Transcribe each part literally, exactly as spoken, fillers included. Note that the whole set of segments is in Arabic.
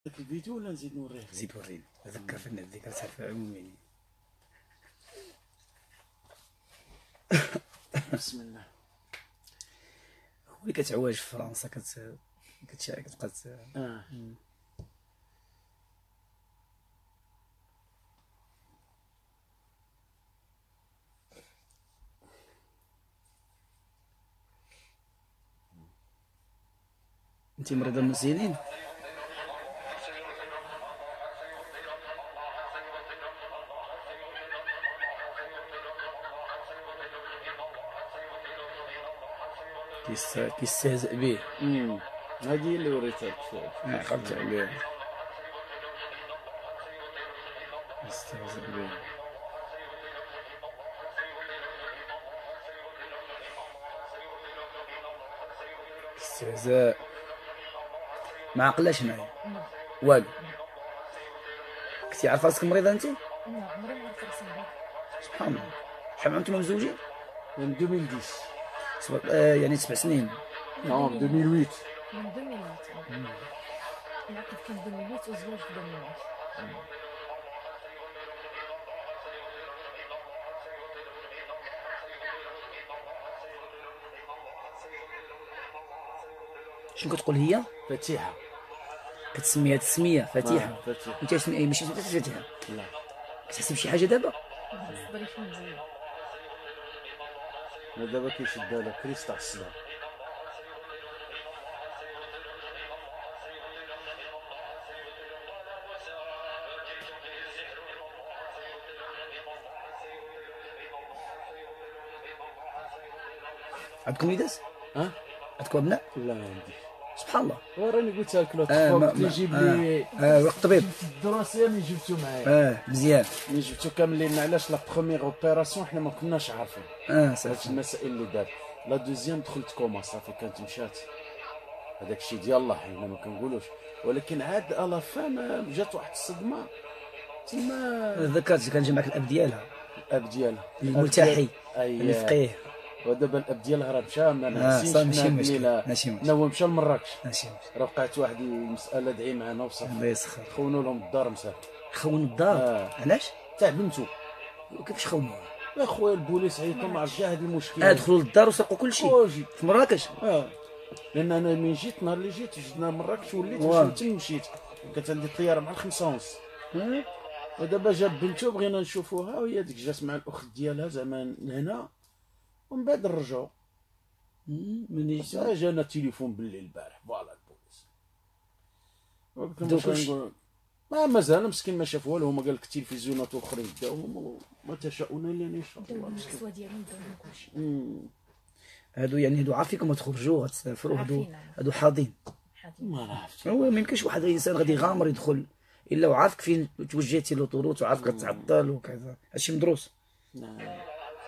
ذاك الفيديو ولا نزيد نوريه؟ زيد وريني. ذكر في النت ذكر تعرف عمومي. بسم الله. هو اللي كتعواج في فرنسا كت كتشارك كتبقى اه انت مريضه مزيانين. كيس كيستهزئ به. امم هذه اللي وريتها شويه. اه قلت عليه يستهزئ به. استهزاء ما عقلاش معايا والو. كنتي عارفه راسك مريضه انت؟ لا عمري ما عرفت راسي مريضة. سبحان الله. شحال عمركم مزوجين؟ من ألفين وعشرة. سبع... آه يعني سبع سنين. نعم ألفين وثمانية. من ألفين وثمانية. العقد كان ألفين وثمانية والزواج في ألفين وعشرة. شنو كتقول هي؟ فتيحه. كتسميها التسميه فتيحه. آه، فتيحه. وانت شنو ماشي فتيحه؟ لا كتحسي بشي حاجه دابا؟ صدري شويه مزيان. لا دابا كيشدها لك كريس تاع الصداع. عندكم وليدات؟ ها؟ عندكم ابناء؟ لا ما عنديش. سبحان الله. وراني قلت لك لو آه، ما- تفوق ما- تجيب آه. لي اه وقت طبيب. في الدراسيه اللي جبتو معايا. اه مزيان. ملي جبتو كاملين علاش لا بروميير اوبيراسيون حنا ما كناش عارفين اه هاد صافي. المسائل اللي دار. لا دوزيام دخلت كوما صافي كانت مشات. هذاك الشيء ديال الله حنا ما كنقولوش، ولكن عاد الا فان جات واحد الصدمه تما. ذكرت كان جا معك الاب ديالها الاب ديالها الملتحي اي الفقيه. ودابا الاب ديالها راه مشى ما اه ناسينش صافي ماشي حنا مشكل الليله. ماشي مشكل لا هو مشى لمراكش. ماشي مشكل. راه وقعت واحد المساله دعي معنا وصافي الله يسخر. خونوا لهم الدار مسافر خون الدار. آه. علاش؟ تاع بنتو. وكيفاش خونوها؟ يا خويا البوليس عيطوا ما عرف كاع هاد المشكل. اه دخلوا للدار وسرقوا كل شيء واجي في مراكش. اه لان انا من جيت نهار اللي جيت جينا مراكش وليت واه. مشيت تم مشيت كانت عندي الطياره مع الخمسة ونص. اه ودابا جاب بنتو بغينا نشوفوها وهي ديك جات مع الاخت ديالها زعما لهنا ومن بعد رجعوا. مني سا جانا تليفون بالليل البارح فوالا البوليس. قلت لهم دوك واش واش- غنقول ما مازال مسكين ما شاف والو. هما قال لك التلفزيونات الاخرين داوهم وما تشاؤون الا ان يشاء داو الله لهم مسكين. القسوه ديالهم داو لهم كلشي. مم. هادو يعني هادو عارفينكم تخرجوا غتسافروا هادو عارفين. هادو حاضين. حاضين. ما عرفتش. هو ما يمكنش واحد الانسان غادي يغامر يدخل الا وعارفك فين توجهتي لوطوروت وعارفك كتعطل وكذا. هادشي مدروس. نعم.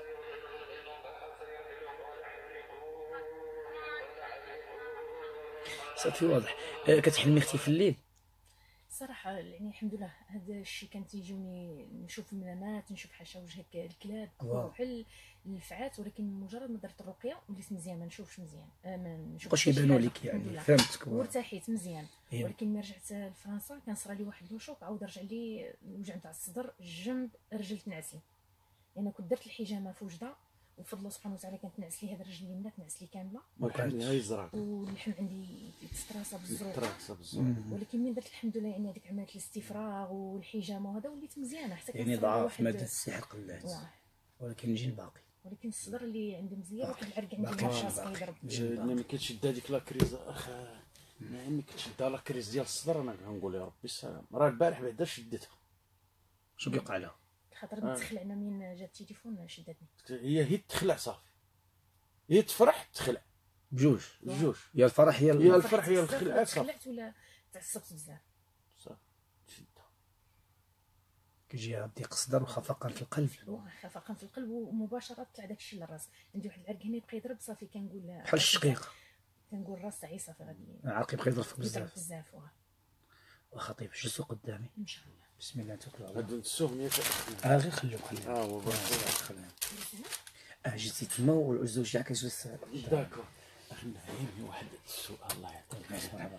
صافي واضح. آه كتحلمي اختي في الليل؟ صراحه يعني الحمد لله هذا الشيء كان تيجوني نشوف المنامات نشوف حاشا وجهك الكلاب واو. بحال الفعات، ولكن مجرد ما درت الرقيه وليت مزيان ما نشوفش مزيان. آه، ما نشوفش بقاش حتى شي يبانوا حاجة، لك الحمد يعني لله. فهمتك. واو. وارتحيت مزيان. ايوا. ولكن ملي رجعت لفرنسا كان صرا لي واحد الشوك، عاود رجع لي الوجع نتاع الصدر جنب رجل تنعسي. لان كنت درت الحجامه في وجده وفضل الله سبحانه وتعالى كانت تنعس لي هذا الرجل اليمنى تنعس لي كامله، وكان يزرق واللحم عندي تستراسا بالزروق. تراكسه بالزبط. ولكن من درت الحمد لله يعني هذيك عمليه الاستفراغ والحجامه وهذا وليت مزيانه حتى يعني كنصرا لي ضعف واحد- مادة السحر قلات واه. ولكن الجن باقي. ولكن الصدر اللي عندي مزيان، ولكن العرق باقي عندي الجن نشاط باقي. كيضرب. الجن ملي باقي. ما كتشد هذيك لاكريز اخا نعم ملي كتشد لاكريز ديال الصدر انا كنقول يا ربي السلام. راه البارح بعدا شدتها. شنو كيوقع لها؟ خاطر آه. نتخلعنا من جات التليفون شدتني. هي هي تخلع صافي. هي تفرح تخلع بجوج. بجوج. يا الفرح يا يا ال- الفرح يا بزاف الخلعه ولا صافي. تخلعت ولا تعصبت بزاف. صافي شدها. كيجيها ضيق الصدر وخفقان في القلب. واه خفقان في القلب ومباشره طلع داك الشيء للراس. عندي واحد العرق هنا يبقى يضرب صافي كنقول بحال الشقيق. كنقول الراس تاعي صافي غادي عاقب يبقى يضرب فيك يضرب بزاف. بزاف. واه وخطيب جلسوا قدامي. ان شاء الله. بسم الله توكلوا على الله. هادو السهميه اه غير خليهم خليهم. اه هو بارك خليهم. اه جلسي تما والزوج تاعك يجلس. داكور. اخي نعيمني واحد السؤال الله يعطيك. مرحبا.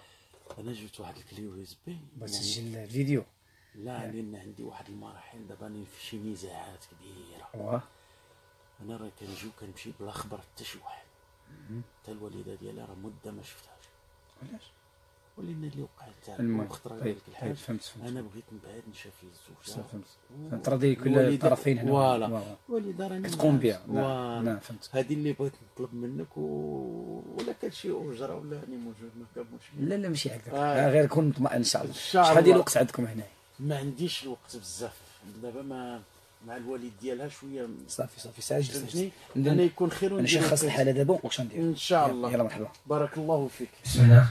انا جبت واحد الكلي يو اس بي باش تسجل الفيديو. لا لان عندي واحد المراحل دابا راني في شي نزاعات كبيره. واه انا راه كنجي وكنمشي بلا خبر حتى شي واحد. حتى الوالده ديالها راه مده ما شفتهاش. علاش؟ ولينا اللي وقع تاع المهم وخطره طيب ديال الحاج. طيب فهمت فهمت انا بغيت من بعد نشافي الزوج. فهمت فهمت ترضي كل الطرفين هنا. فوالا والده راني تقوم بها. نعم نعم فهمت. هذه اللي بغيت نطلب منك و... ولا كان شي اجره ولا راني موجود ما كان مشكل. لا لا ماشي هكذا. آه. غير كون مطمئن ان شاء الله. شاء الله. شحال ديال الوقت عندكم هنا؟ ما عنديش الوقت بزاف دابا ما مع الوالد ديالها شويه. صافي صافي ساعه جلس. فهمتني انا يكون خير انا شخص الحاله دابا واش ندير ان شاء الله. يلا مرحبا. بارك الله فيك. بسم الله.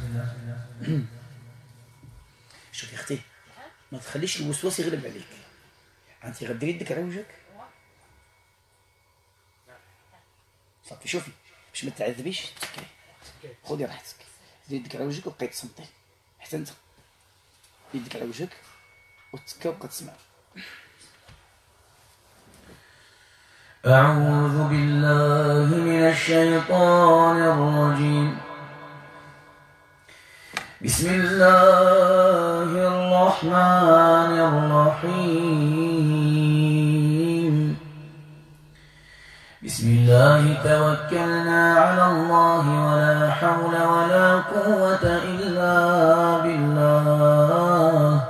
شوفي اختي ما تخليش الوسواس يغلب عليك. انت غديري يدك على وجهك صافي. شوفي باش ما تعذبيش تسكري. خذي راحتك ديري يدك على وجهك وبقيت تصمتي حتى انت يدك على وجهك وتسكى وبقى تسمع. أعوذ بالله من الشيطان الرجيم. بسم الله الرحمن الرحيم. بسم الله توكلنا على الله ولا حول ولا قوة إلا بالله.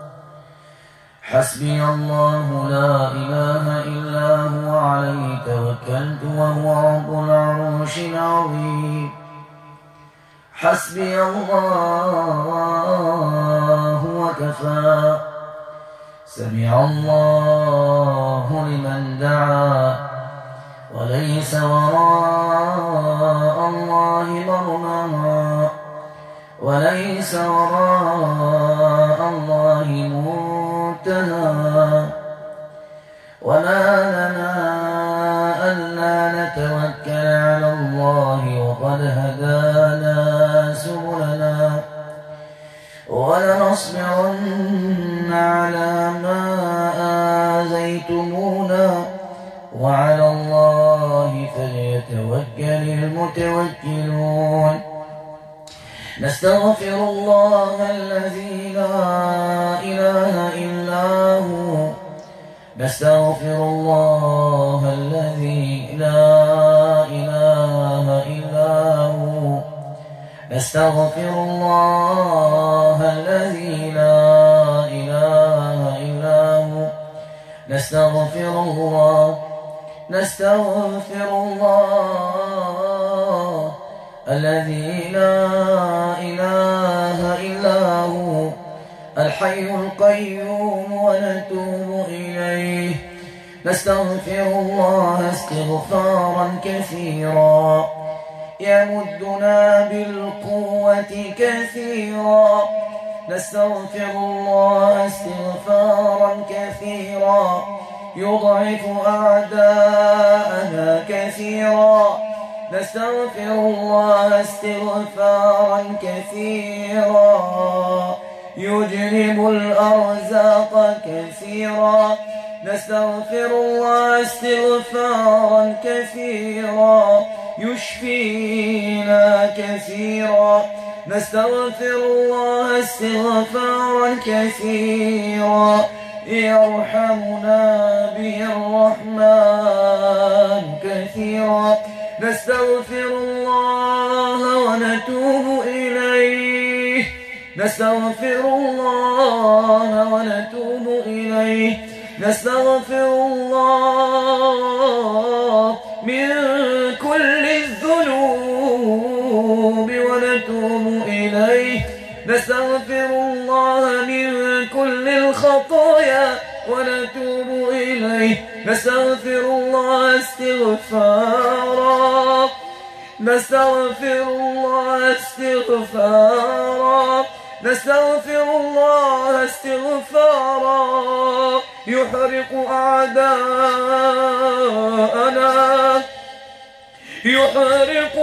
حسبي الله لا إله إلا هو عليه توكلت وهو رب العرش العظيم. حسبي الله وكفى. سمع الله لمن دعا وليس وراء الله مرمى وليس وراء الله منتهى. وما لنا ألا نتوكل على الله وقد هدانا سبلنا ولنصبرن على ما آذيتمونا وعلى الله فليتوكل المتوكلون. نستغفر الله الذي لا إله إلا هو. نستغفر الله الذي لا إله إلا هو. نستغفر الله الذي لا إله إلا هو. نستغفر الله نستغفر الله الذي لا إله إلا هو الحي القيوم ونتوب إليه. نستغفر الله استغفارا كثيرا يمدنا بالقوة كثيرا. نستغفر الله استغفارا كثيرا يضعف أعداءنا كثيرا. نستغفر الله استغفارا كثيرا يجلب الأرزاق كثيرا. نستغفر الله استغفارا كثيرا يشفينا كثيرا. نستغفر الله استغفارا كثيرا يرحمنا به الرحمن كثيرا. نستغفر الله ونتوب إليه. نستغفر الله ونتوب إليه. نستغفر الله من كل الذنوب ونتوب إليه. نستغفر الله من كل الخطايا ونتوب إليه. نستغفر الله استغفارا. نستغفر الله استغفارا. نستغفر الله استغفارا يحرق أعداءنا يحرق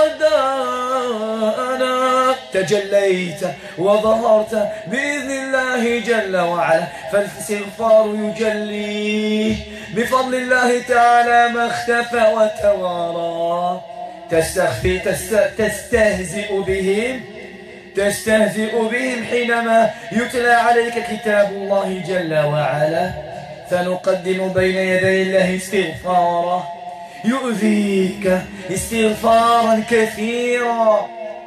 أعداءنا. تجليت وظهرت بإذن الله جل وعلا فالاستغفار يجليه بفضل الله تعالى ما اختفى وتوارى. تستخفي تست... تستهزئ بهم تستهزئ بهم حينما يتلى عليك كتاب الله جل وعلا. فنقدم بين يدي الله استغفاره يؤذيك استغفارا كثيرا.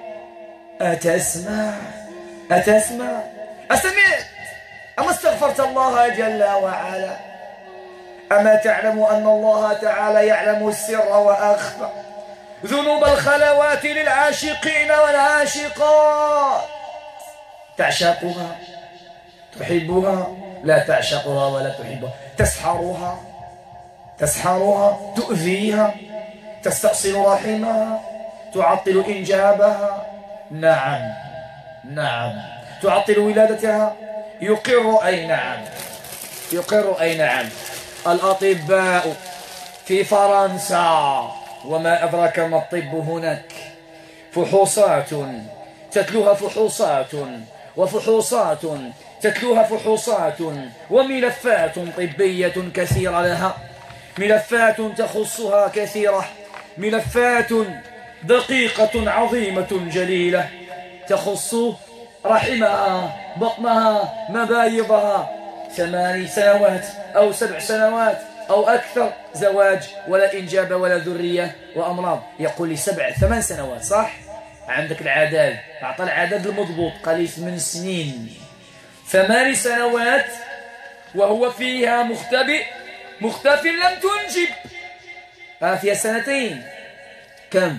أتسمع أتسمع أسمعت أما استغفرت الله جل وعلا؟ أما تعلم أن الله تعالى يعلم السر وأخفى ذنوب الخلوات للعاشقين والعاشقات؟ تعشقها تحبها لا تعشقها ولا تحبها، تسحرها تسحرها تؤذيها، تستأصل رحمها، تعطل إنجابها، نعم نعم تعطل ولادتها، يقر أي نعم يقر أي نعم. الأطباء في فرنسا وما أدراك ما الطب هناك، فحوصات تتلوها فحوصات وفحوصات تتلوها فحوصات وملفات طبية كثيرة لها، ملفات تخصها كثيرة، ملفات دقيقة عظيمة جليلة تخص رحمها بطنها مبايضها. ثماني سنوات أو سبع سنوات أو أكثر زواج ولا إنجاب ولا ذرية وأمراض. يقول لي سبع ثمان سنوات صح؟ عندك العداد، أعطى العدد المضبوط، قال لي ثمان سنين. ثمان سنوات وهو فيها مختبئ مختف لم تنجب. آه فيها سنتين كم؟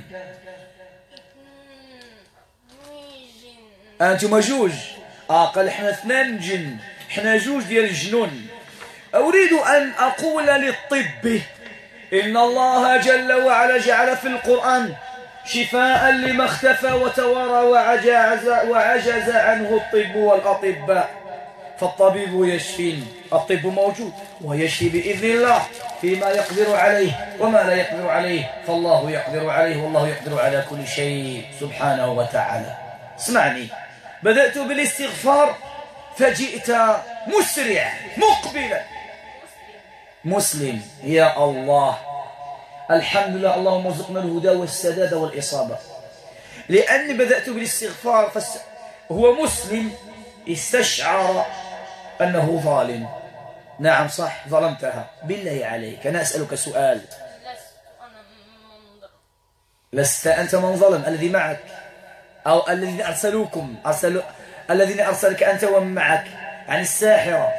أنتم جوج. آه قال إحنا اثنان جن، إحنا جوج ديال الجنون. أريد أن أقول للطب إن الله جل وعلا جعل في القرآن شفاء لما اختفى وتوارى وعجز, وعجز عنه الطب والأطباء. فالطبيب يشفي، الطب موجود ويشفي بإذن الله فيما يقدر عليه، وما لا يقدر عليه فالله يقدر عليه، والله يقدر على كل شيء سبحانه وتعالى. اسمعني، بدأت بالاستغفار فجئت مسرع مقبلا مسلم. يا الله الحمد لله، اللهم ارزقنا الهدى والسداد والإصابة. لأني بدأت بالاستغفار فس... هو مسلم استشعر أنه ظالم. نعم صح، ظلمتها. بالله عليك أنا أسألك سؤال، لست أنت من ظلم؟ الذي معك أو الذين أرسلوكم أرسلوا الذين أرسلك أنت ومن معك عن الساحرة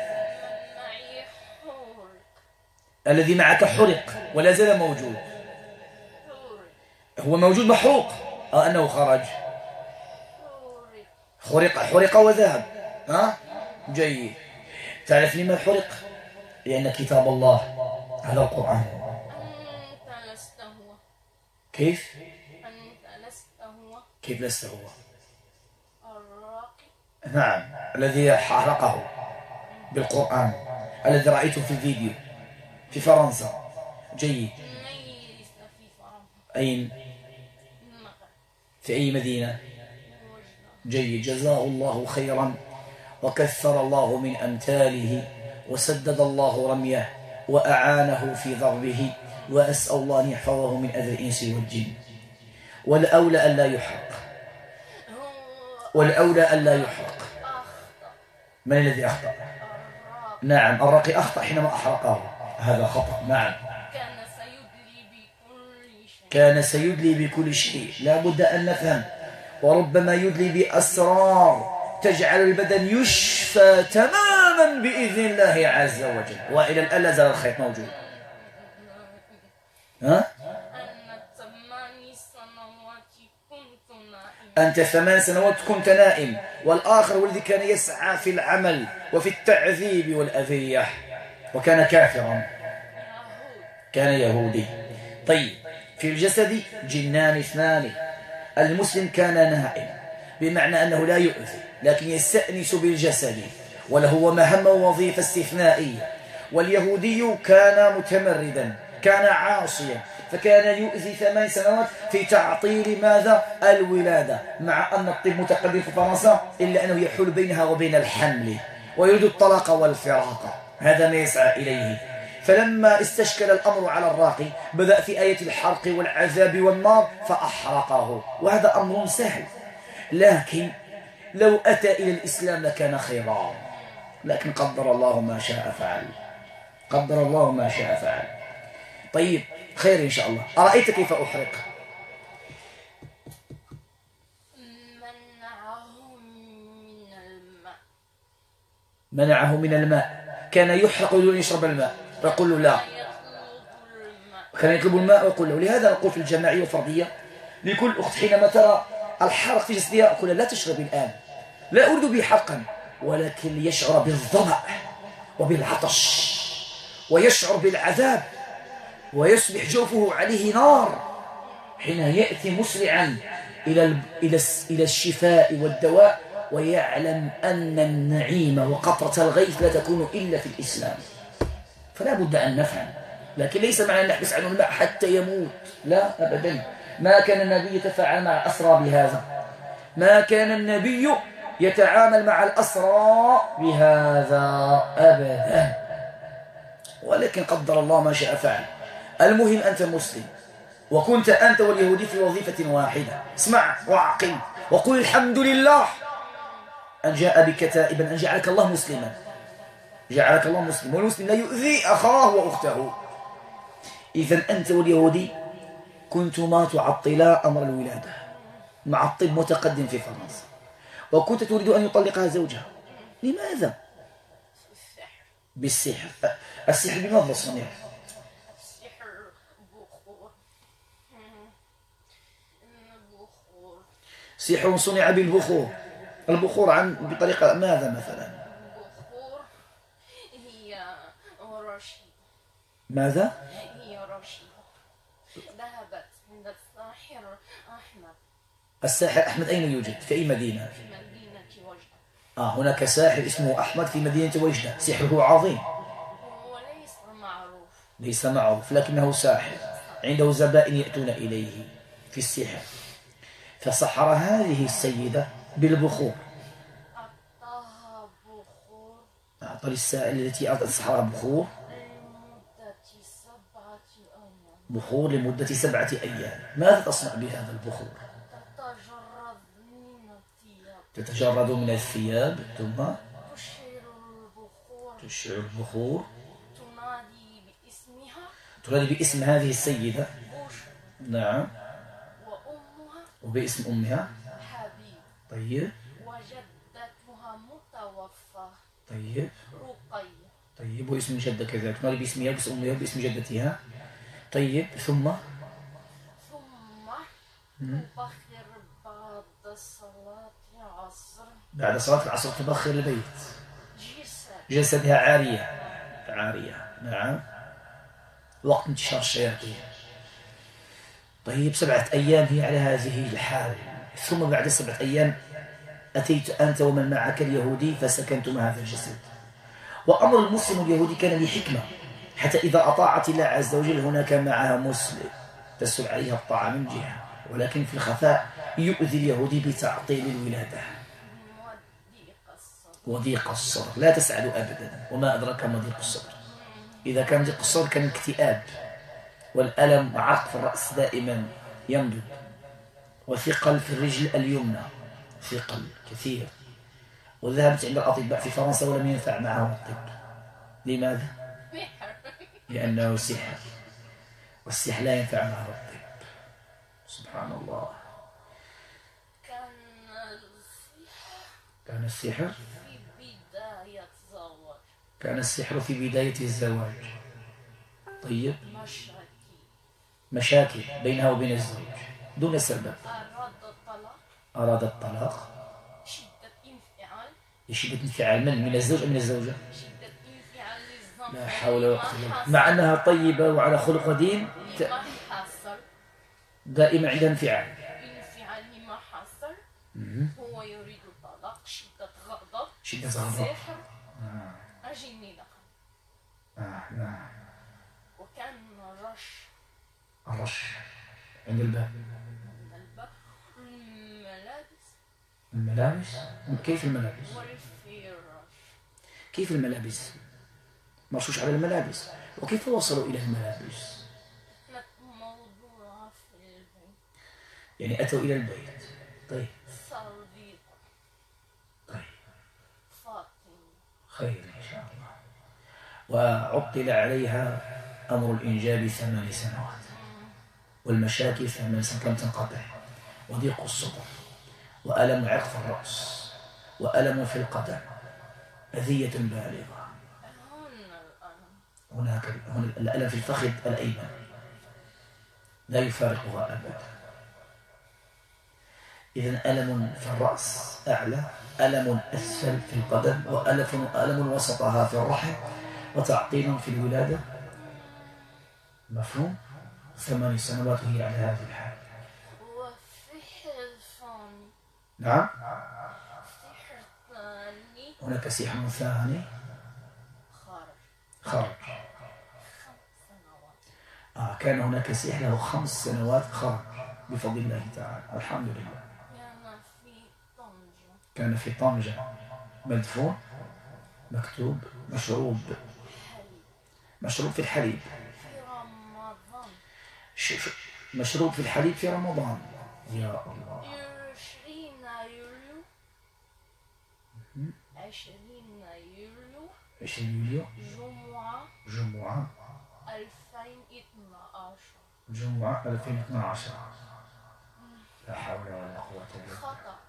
الذي معك حرق ولا زال موجود؟ هو موجود محروق أو أنه خرج؟ حرق حرق وذهب. ها جيد. تعرف لما حرق؟ لأن كتاب الله هذا القرآن. أنت لست هو. كيف؟ أنت لست هو. كيف لست هو؟ الراقي. نعم الذي حرقه بالقرآن الذي رأيته في الفيديو في فرنسا. جيد. في فرنسا. أين؟ في أي مدينة؟ جيد. جزاه الله خيرا وكثر الله من أمثاله وسدد الله رميه وأعانه في ضربه، وأسأل الله أن يحفظه من أذى الإنس والجن. والأولى أن لا يحرق، والأولى أن لا يحرق. من الذي أخطأ؟ نعم الراقي أخطأ حينما أحرقه، هذا خطأ. نعم كان سيدلي بكل شيء. كان سيدلي بكل شيء. لا بد أن نفهم، وربما يدلي بأسرار تجعل البدن يشفى تماما بإذن الله عز وجل. وإلى الآن لا زال الخيط موجود. ها؟ أنت ثمان سنوات كنت نائم، والآخر والذي كان يسعى في العمل وفي التعذيب والأذية وكان كافرا، كان يهودي. طيب في الجسد جنان اثنان. المسلم كان نائم بمعنى أنه لا يؤذي لكن يستأنس بالجسد وله مهام ووظيفة استثنائية. واليهودي كان متمردا، كان عاصيا، فكان يؤذي ثمان سنوات في تعطيل ماذا؟ الولادة. مع أن الطب متقدم في فرنسا إلا أنه يحول بينها وبين الحمل ويريد الطلاق والفراق، هذا ما يسعى إليه. فلما استشكل الأمر على الراقي بدأ في آية الحرق والعذاب والنار فأحرقه، وهذا أمر سهل. لكن لو أتى إلى الإسلام لكان خيرا، لكن قدر الله ما شاء فعل. قدر الله ما شاء فعل. طيب خير إن شاء الله. أرأيت كيف أحرق؟ منعه من الماء. منعه من الماء. كان يحرق يقول يشرب الماء يقول له لا، يطلب الماء. كان يطلب الماء ويقول له. لهذا نقول في الجماعية والفردية لكل أخت حينما ترى الحرق في جسدها أقول لا تشربي الآن، لا أريد به حرقا، ولكن ليشعر بالظمأ وبالعطش ويشعر بالعذاب ويصبح جوفه عليه نار، حين يأتي مسرعا إلى إلى إلى الشفاء والدواء ويعلم أن النعيم وقطرة الغيث لا تكون إلا في الإسلام. فلا بد أن نفهم، لكن ليس معنى أن نحبس عنه الماء حتى يموت، لا أبدا. ما كان النبي يتفاعل مع الأسرى بهذا، ما كان النبي يتعامل مع الأسرى بهذا أبدا، ولكن قدر الله ما شاء فعل. المهم أنت مسلم وكنت أنت واليهودي في وظيفة واحدة، اسمع وعقل وقل الحمد لله أن جاء بك تائبا، أن جعلك الله مسلما، جعلك الله مسلم، والمسلم لا يؤذي أخاه وأخته. إذن أنت واليهودي كنتما تعطلا أمر الولادة مع الطب متقدم في فرنسا، وكنت تريد أن يطلقها زوجها. لماذا؟ بالسحر. السحر بماذا صنع؟ السحر بخور. بخور. سحر صنع بالبخور. البخور عن بطريقة ماذا مثلا؟ بخور هي رشيدة. ماذا؟ هي رشيدة ذهبت عند الساحر أحمد. الساحر أحمد أين يوجد؟ في أي مدينة؟ في مدينة وجدة. آه هناك ساحر اسمه أحمد في مدينة وجدة، سحره عظيم. هو ليس معروف. ليس معروف لكنه ساحر، عنده زبائن يأتون إليه في السحر. فسحر هذه السيدة بالبخور. أعطاها بخور أعطى للسائل التي أعطت سحرها بخور لمدة سبعة أيام. بخور لمدة سبعة أيام. ماذا تصنع بهذا البخور؟ تتجرد من الثياب. تتجرد من الثياب ثم تشعر البخور. تشعل البخور، تنادي باسمها تنادي باسم هذه السيدة. بوش. نعم. وأمها وباسم أمها. حبيب. طيب وجدتها متوفى طيب رقية. طيب واسم جدة كذلك، تنادي باسمها وباسم أمها وباسم جدتها. طيب ثم ثم تبخر بعد صلاة العصر بعد صلاة العصر تبخر البيت، جسد جسدها عارية عارية. نعم. وقت انتشار الشياطين. طيب سبعة أيام هي على هذه الحال، ثم بعد سبعة أيام أتيت أنت ومن معك اليهودي فسكنتم هذا الجسد. وأمر المسلم اليهودي كان لحكمة، حتى إذا أطاعت الله عز وجل هناك معها مسلم تسهل عليها الطاعة من جهة، ولكن في الخفاء يؤذي اليهودي بتعطيل الولادة وضيق الصدر. وضيق الصدر. لا تسعد أبدا. وما أدراك ما ضيق الصدر؟ إذا كان ضيق الصدر كان اكتئاب والألم وعرق في الرأس دائما ينبض، وثقل في الرجل اليمنى، ثقل كثير. وذهبت عند الأطباء في فرنسا ولم ينفع معهم الطب. لماذا؟ لأنه سحر، والسحر لا ينفع معه الطب. سبحان الله. كان السحر كان السحر في بداية زواج. كان السحر في بداية الزواج. طيب مشاكل. مشاكل بينها وبين الزوج دون سبب. أراد الطلاق. أراد الطلاق. شدة انفعال. شدة انفعال من من الزوج أم من الزوجة؟ شدة انفعال للزوج. لا حول ولا قوة إلا بالله. مع أنها طيبة وعلى خلق ودين لما حصل دائما عندها انفعال. انفعال لما حصل هو يريد الطلاق. شدة غضب. شدة غضب. سحر. أجني لك. آه نعم. وكان رش الرش عند الباب. الباب. الملابس. الملابس. كيف الملابس؟ والفراش. كيف الملابس؟ مرشوش على الملابس. وكيف وصلوا إلى الملابس؟ كانت موضوعة في البيت. يعني أتوا إلى البيت. طيب صديقة. خير إن شاء الله. وعطل عليها أمر الإنجاب ثمان سنوات، والمشاكل ثمان سنوات لم تنقطع، وضيق الصدر، وألم عقف الرأس، وألم في القدم، أذية بالغة. هناك هنا الألم في الفخذ الأيمن لا يفارقها أبدا. إذن ألم في الرأس أعلى، ألم أسفل في القدم، وألم ألم وسطها في الرحم، وتعطيل في الولادة. مفهوم؟ ثمان سنوات هي على هذه الحال. نعم. هناك سحر ثاني خرج. آه كان هناك سحر له خمس سنوات خرج بفضل الله تعالى، الحمد لله. كان في طنجة مدفون مكتوب مشروب مشروب في الحليب مشروب في الحليب في رمضان. يا الله. عشرين يوليو عشرين يوليو جمعة جمعة ألفين واثني عشر جمعة ألفين واثني عشر. لا حول ولا قوة إلا بالله. خطأ.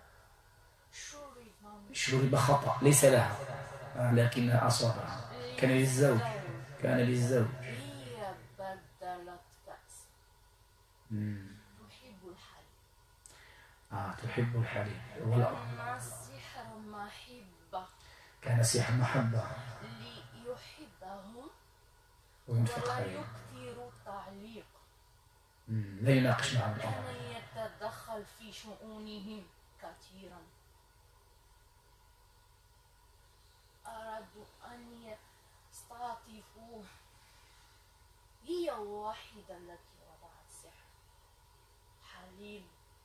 شرب خطأ ليس لها لكنها أصابها. كان للزوج كان للزوج هي بدلت كأس. تحب الحليب. آه تحب الحليب. كان السحر محبة. كان سحر محبة ليحبهم وينفق ولا عليهم. يكثر التعليق. لا يناقش معهم الأمر. كان يتدخل في شؤونهم كثيرا. أرادوا أن يستعطفوه. هي واحدة التي وضعت سحر. حليب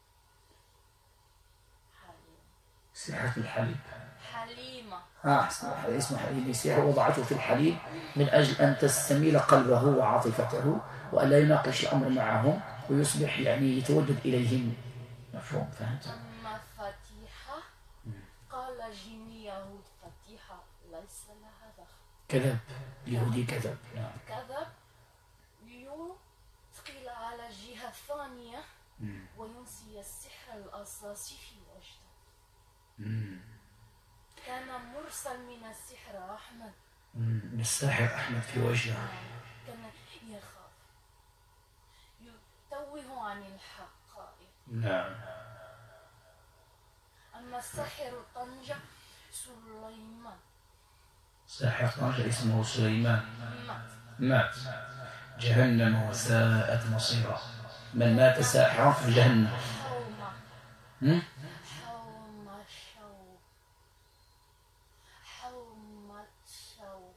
حليم سحر الحليب. حليمة. آه اسمه حليب. سحر وضعته في الحليب من أجل أن تستميل قلبه وعاطفته وألا يناقش الأمر معهم ويصبح يعني يتودد إليهم. مفهوم؟ فهمت؟ أما فتيحة قال جني يهود فتيحة ليس لها دخل. كذب. يهودي كذب. نعم. كذب ليثقل على الجهة الثانية وينسي السحر الأساسي في وجده. كان مرسل من السحر أحمد. من الساحر أحمد في وجهه. كان يخاف يتوه عن الحقائق. نعم. أما الساحر طنجة سليمان. ساحر طنجة اسمه سليمان مات. مات. جهنم وساءت مصيره. من مات ساحرا في جهنم. حومة هم؟ حومة شوك حومة شوك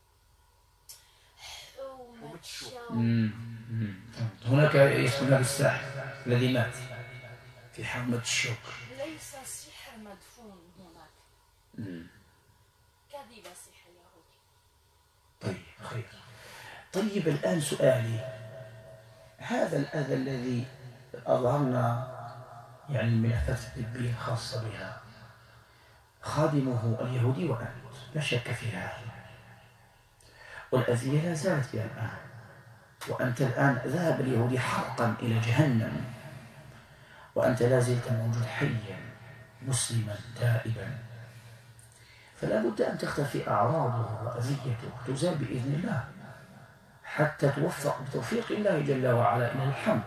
حومة شوك. مم. مم. هناك اسم هذا الساحر الذي مات في حومة الشوك. ليس سحر مدفون هناك. مم. كذب سحر يهودي. طيب خير. طيب الآن سؤالي، هذا الأذى الذي أظهرنا يعني الملفات الطبية الخاصة بها خادمه اليهودي وأنت لا شك في هذا، والأذية لا زالت بها الآن، وأنت الآن ذهب اليهودي حقا إلى جهنم وأنت لا زلت موجود حيا مسلما تائبا، فلا بد أن تختفي أعراضه وأذيته تزال بإذن الله حتى توفق بتوفيق الله جل وعلا إلى الحمد.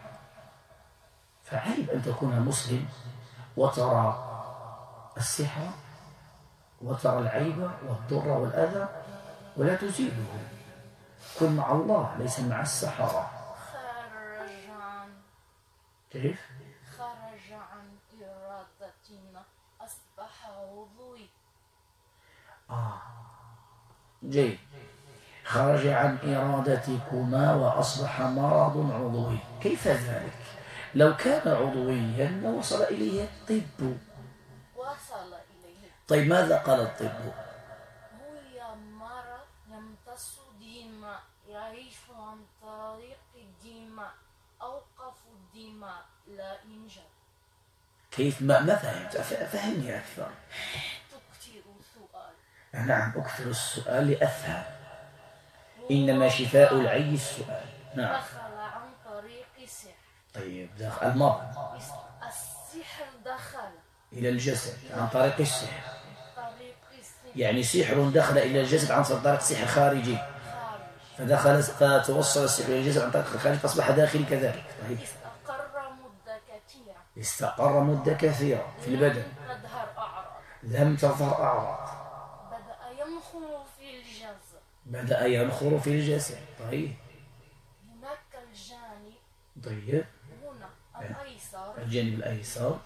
فعيب أن تكون مسلم وترى السحر وترى العيب والضر والأذى ولا تزيله. كن مع الله ليس مع السحرة. خرج عن كيف؟ خرج عن إرادتنا أصبح عضوي. آه جيد. خرج عن إرادتكما وأصبح مرض عضوي. كيف ذلك؟ لو كان عضويا لوصل إليه الطب. وصل إليه. طيب ماذا قال الطب؟ هو مرض يمتص الدماء يعيش عن طريق الدماء أوقف الدماء لا إنجاب. كيف؟ ما, ما فهمت. فهمني أكثر. تكثر سؤال. نعم، أكثر السؤال لأفهم. إنما شفاء العي السؤال. نعم. دخل عن طريق السحر. طيب، دخل المرض. السحر دخل إلى الجسد عن طريق السحر. طريق السحر. يعني سحر دخل إلى الجسد عن طريق سحر خارجي. خارج. فدخل فتوصل السحر إلى الجسد عن طريق الخارج فأصبح داخلي كذلك. طيب. استقر مدة كثيرة. استقر مدة كثيرة في البدن. تظهر أعراض. لم تظهر أعراض. بدأ ينخر في الجسد. بدأ ينخر في الجسد. طيب. هناك الجانب. طيب. هنا الأيسر. الجانب الأيسر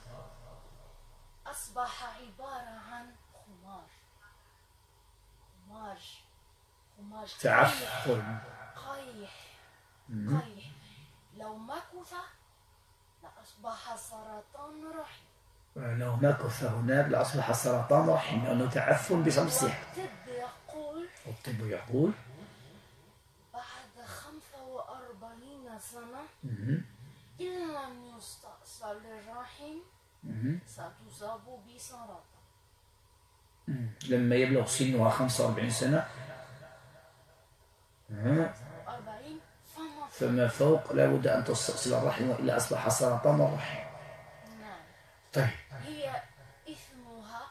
أصبح عبارة عن خمار. خمار. خمار. تعفن. قيح. قيح. لو مكث لأصبح سرطان رحم. لو مكث هناك لأصبح سرطان رحم لأنه تعفن بسبب السحر. والطب يقول الطب يقول بعد خمسة وأربعين سنة مم. إن لم يستأصل الرحم مم. ستصاب بسرطان. مم. لما يبلغ سنها خمسة وأربعين سنة أربعين فما فما فوق لا بد أن تستأصل الرحم وإلا أصبح سرطان الرحم. نعم. طيب. هي اسمها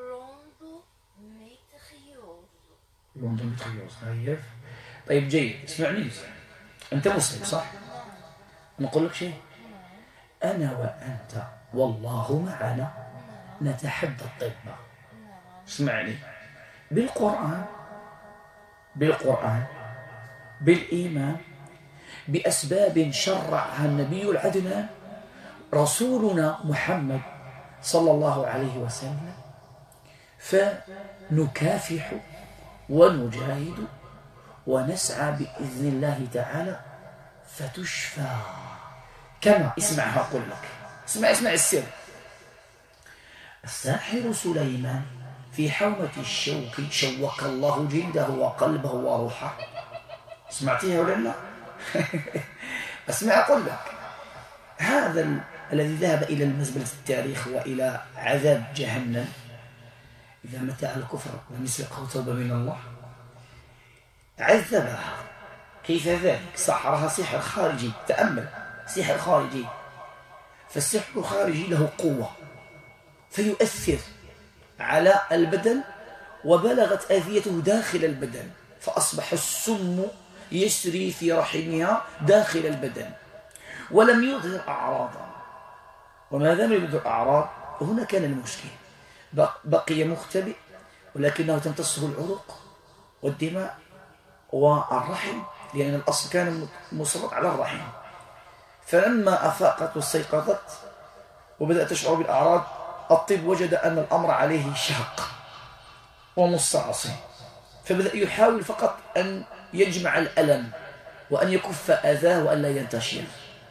لوندوميتريوز. لوندوميتريوز. طيب. طيب جيد، اسمعني. أنت مسلم صح؟ نقول لك شيء. أنا وأنت والله معنا نتحدى الطب. اسمعني. بالقرآن بالقرآن بالإيمان بأسباب شرعها النبي العدنان رسولنا محمد صلى الله عليه وسلم، فنكافح ونجاهد ونسعى بإذن الله تعالى فتشفى. كما اسمع هقول لك، اسمع اسمع السر. الساحر سليمان في حومة الشوك شوك الله جلده وقلبه وروحه. سمعتيها ولا لا؟ اسمع أقول لك. هذا ال... الذي ذهب إلى المزبلة التاريخ وإلى عذاب جهنم إذا مات على الكفر لم يسبقه توبة من الله، عذبها. كيف ذلك؟ سحرها سحر خارجي. تأمل، سحر خارجي. فالسحر الخارجي له قوة فيؤثر على البدن وبلغت آذيته داخل البدن فأصبح السم يسري في رحمها داخل البدن ولم يظهر أعراضا. وما دام يظهر أعراض هنا كان المشكل. بقي مختبئ ولكنه تمتصه العروق والدماء والرحم، لأن الأصل كان مسلط على الرحم. فلما أفاقت واستيقظت وبدأت تشعر بالأعراض، الطب وجد أن الأمر عليه شاق ومستعصي، فبدأ يحاول فقط أن يجمع الألم وأن يكف أذاه وأن لا ينتشر.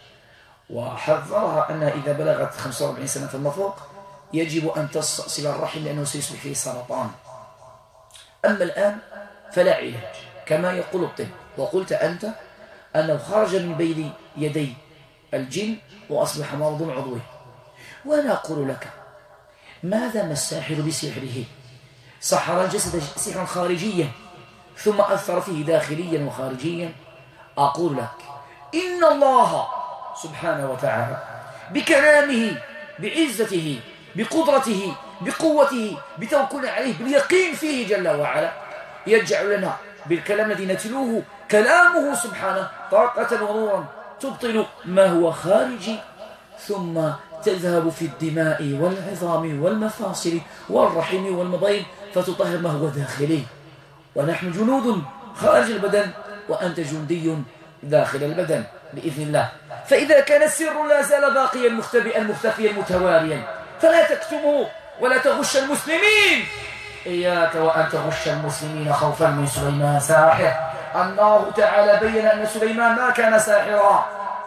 وحذرها أنها إذا بلغت خمسة وأربعين سنة فما فوق يجب أن تستأصل الرحم لأنه سيصبح فيه سرطان. أما الآن فلا علاج كما يقول الطب. وقلت أنت أنه خرج من بين يدي الجن وأصبح مرض عضوي. وأنا أقول لك ماذا ما الساحر بسحره؟ سحر الجسد سحرا خارجيا ثم أثر فيه داخليا وخارجيا. أقول لك إن الله سبحانه وتعالى بكلامه بعزته بقدرته بقوته بتوكل عليه باليقين فيه جل وعلا يجعل لنا بالكلام الذي نتلوه كلامه سبحانه طاقة ونورا تبطل ما هو خارجي ثم تذهب في الدماء والعظام والمفاصل والرحم والمبيض فتطهر ما هو داخلي. ونحن جنود خارج البدن وأنت جندي داخل البدن بإذن الله. فإذا كان السر لا زال باقيا مختبئا مختفيا متواريا فلا تكتمه ولا تغش المسلمين. إياك وأن تغش المسلمين خوفا من سليمان ساحر. الله تعالى بين أن سليمان ما كان ساحرا.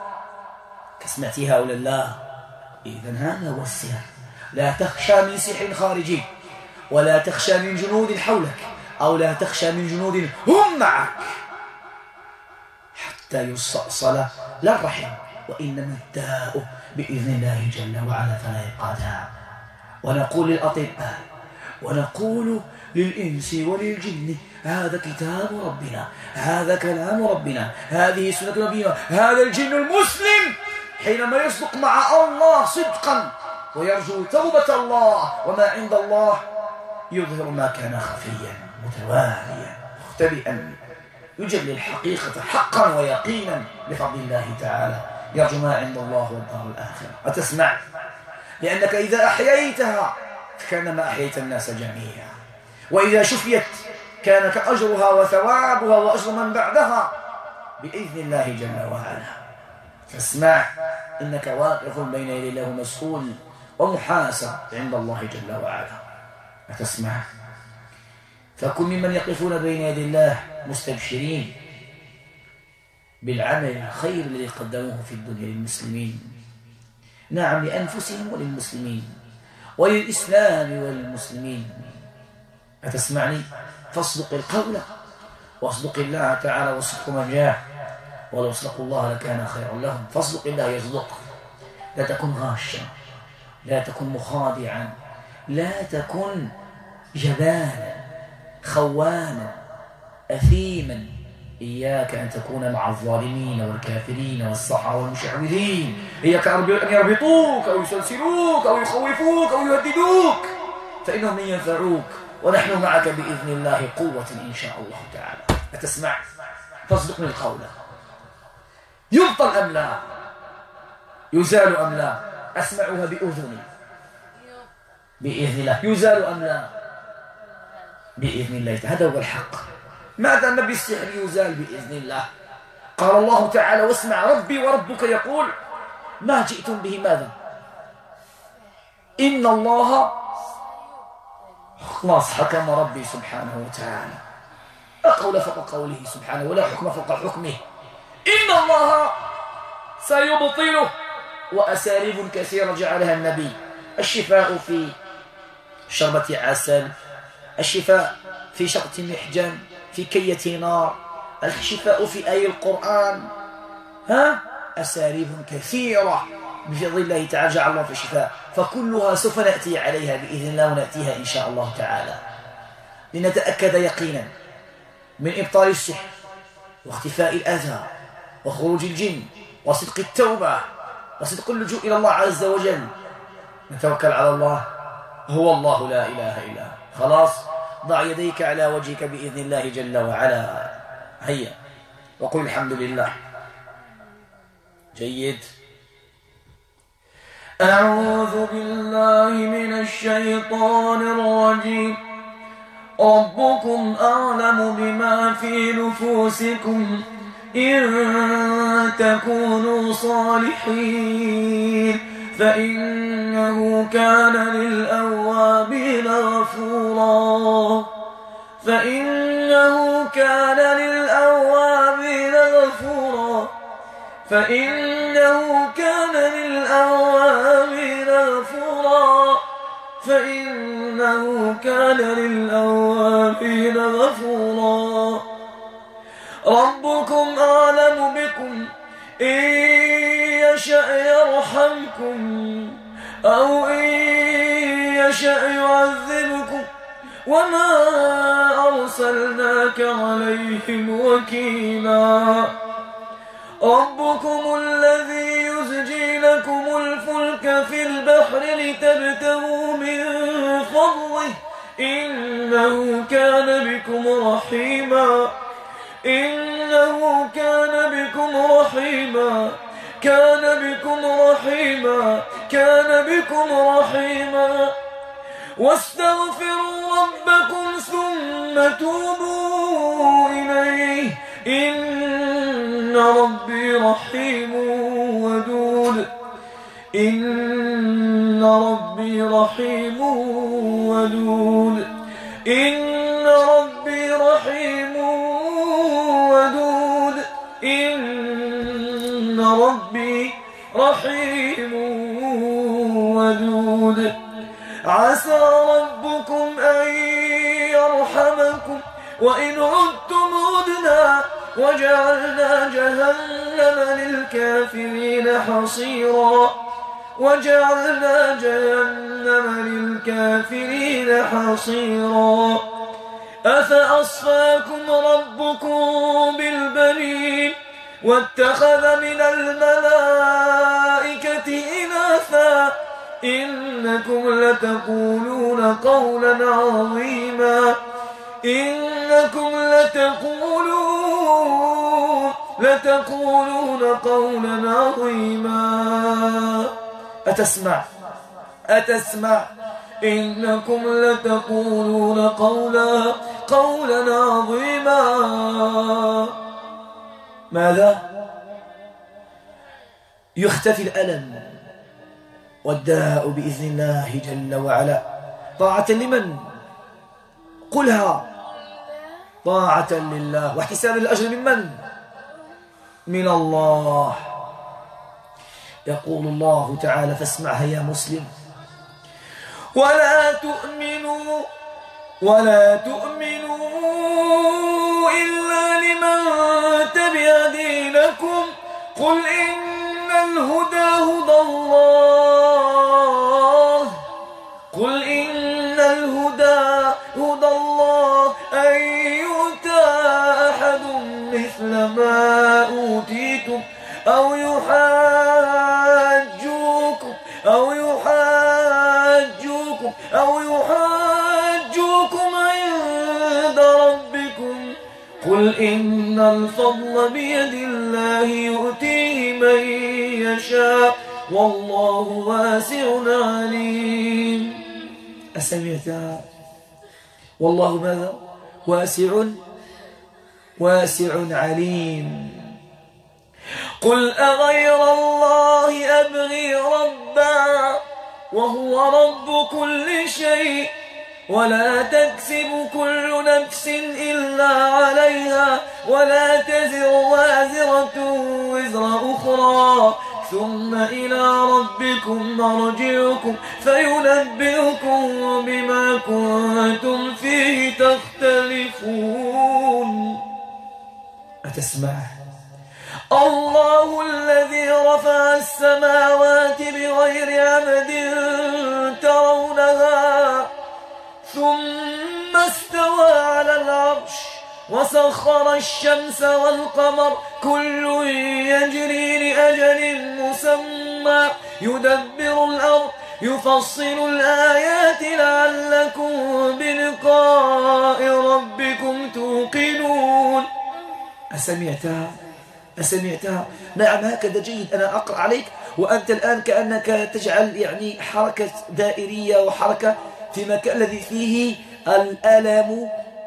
كسمعتها ولا لا؟ إذن هذا هو السر. لا تخشى من سحر خارجي ولا تخشى من جنود حولك أو لا تخشى من جنود هم معك حتى يستأصل لا الرحم وإنما الداء بإذن الله جل وعلا فلا يبقى داء. ونقول للأطباء ونقول للإنس وللجن. هذا كتاب ربنا، هذا كلام ربنا، هذه سنة نبينا. هذا الجن المسلم حينما يصدق مع الله صدقا ويرجو توبة الله وما عند الله يظهر ما كان خفيا متواليا مختبئا، يجلي الحقيقة حقا ويقينا بفضل الله تعالى، يرجو ما عند الله والدار الآخرة. أتسمع؟ لأنك إذا أحييتها فكأنما أحييت الناس جميعا، وإذا شفيت كان كأجرها وثوابها وأجر من بعدها بإذن الله جل وعلا. فاسمع، إنك واقف بين يدي الله مسؤول ومحاسب عند الله جل وعلا. أتسمع؟ فكن ممن يقفون بين يدي الله مستبشرين بالعمل الخير الذي قدموه في الدنيا للمسلمين، نعم لأنفسهم وللمسلمين وللإسلام والمسلمين. أتسمعني؟ فاصدق القول واصدق الله تعالى واصدق من جاء، ولو صدقوا الله لكان خيرا لهم. فاصدق الله يصدق، لا تكن غاشا، لا تكن مخادعا، لا تكن جبانا خوانا أثيما. إياك أن تكون مع الظالمين والكافرين والسحرة والمشعوذين. إياك أن يربطوك أو يسلسلوك أو يخوفوك أو يهددوك، فإنهم لن ينفعوك، ونحن معك بإذن الله قوة إن شاء الله تعالى. أتسمع؟ فاصدقني القول. يبطل أم لا؟ يزال أم لا؟ أسمعها بأذني بإذن الله. يزال أم لا؟ بإذن الله. هذا هو الحق. ماذا النبي السحر يزال بإذن الله؟ قال الله تعالى: واسمع ربي وربك يقول ما جئتم به ماذا؟ إن الله خلاص حكم ربي سبحانه وتعالى، لا قول فوق قوله سبحانه ولا حكم فوق حكمه. إن الله سيبطله. وأساليب كثيرة جعلها النبي: الشفاء في شربة عسل، الشفاء في شقة محجن، في كية نار، الشفاء في آي القرآن. ها أساليب كثيرة بفضل الله تعالى جعل الله في الشفاء، فكلها سوف نأتي عليها بإذن الله، ونأتيها إن شاء الله تعالى لنتأكد يقينا من إبطال السحر واختفاء الأذى وخروج الجن وصدق التوبة وصدق اللجوء إلى الله عز وجل. نتوكل على الله، هو الله لا إله إلا هو. خلاص، ضع يديك على وجهك بإذن الله جل وعلا. هيا وقل الحمد لله. جيد. أعوذ بالله من الشيطان الرجيم. ربكم أعلم بما في نفوسكم إن تكونوا صالحين فإنه كان للأوابين غفورا فإنه كان للأوابين غفورا فإنه كان للأوابين غفورا فإنه كان للأوابين غفورا ربكم أعلم بكم إن يشأ يرحمكم أو إن يشأ يعذبكم وما أرسلناك عليهم وكيلا ربكم الذي يزجي لكم الفلك في البحر لتبتغوا من فضله إنه كان بكم رحيما إنه كان بكم رحيما كان بكم رحيما كان بكم رحيما واستغفروا ربكم ثم توبوا إليه إن ربي رحيم ودود إن ربي رحيم ودود إن ربي رحيم ودود إن ربي رحيم ودود عسى ربكم أن يرحمكم وإن عدتم عدنا وجعلنا جهنم للكافرين حصيرا وجعلنا جهنم للكافرين حصيرا أفأصفاكم ربكم بالبنين واتخذ من الملائكة إناثا إنكم لتقولون قولا عظيما إنكم لتقولون لتقولون قولا عظيما أتسمع أتسمع إنكم لتقولون قولا قولا عظيما. ماذا؟ يختفي الألم والداء بإذن الله جل وعلا. طاعة لمن؟ قلها. طاعة لله واحتساب الأجر ممن؟ من الله. يقول الله تعالى فاسمعها يا مسلم ولا تؤمنوا ولا تؤمنوا إلا لمن تبع دينكم قل إن الهدى هدى الله قل إن الهدى هدى الله أن يؤتى أحد مثل ما أوتيتم أو يحاجوكم أو يحاجوكم أو يحاجوكم عند ربكم قل إن الفضل بيد الله يؤتيه من يشاء والله واسع عليم. أسمعت؟ والله ماذا؟ واسع واسع عليم. قل أغير الله أبغي ربا وهو رب كل شيء ولا تكسب كل نفس إلا عليها ولا تزر وازرة وزر أخرى ثم إلى ربكم مرجعكم فينبئكم بما كنتم فيه تختلفون. أتسمع؟ الله الذي رفع السماوات بغير عمد ترونها ثم استوى على العرش وسخر الشمس والقمر كل يجري لأجل مسمى يدبر الأرض يفصل الآيات لعلكم بلقاء ربكم توقنون. أسمعتها؟ أسمعتها؟ نعم هكذا جيد. أنا أقرأ عليك وأنت الآن كأنك تجعل يعني حركة دائرية وحركة في مكان الذي فيه الألم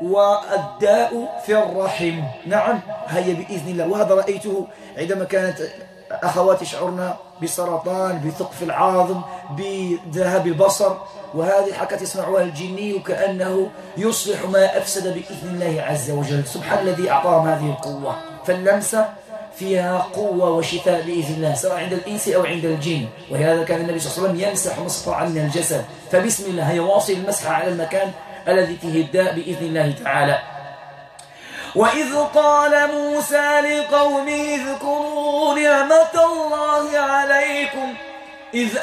والداء في الرحم. نعم هيا بإذن الله. وهذا رأيته عندما كانت أخواتي يشعرن بسرطان بثقب في العظم بذهاب البصر وهذه الحركات يسمعها الجني وكأنه يصلح ما أفسد بإذن الله عز وجل. سبحان الذي أعطاهم هذه القوة. فاللمسة فيها قوة وشفاء بإذن الله سواء عند الإنس أو عند الجن. ولهذا كان النبي صلى الله عليه وسلم يمسح مصفعا من الجسد. فبسم الله يواصل المسح على المكان الذي فيه الداء بإذن الله تعالى. وإذ قال موسى لقومه اذكروا نعمة الله عليكم إذ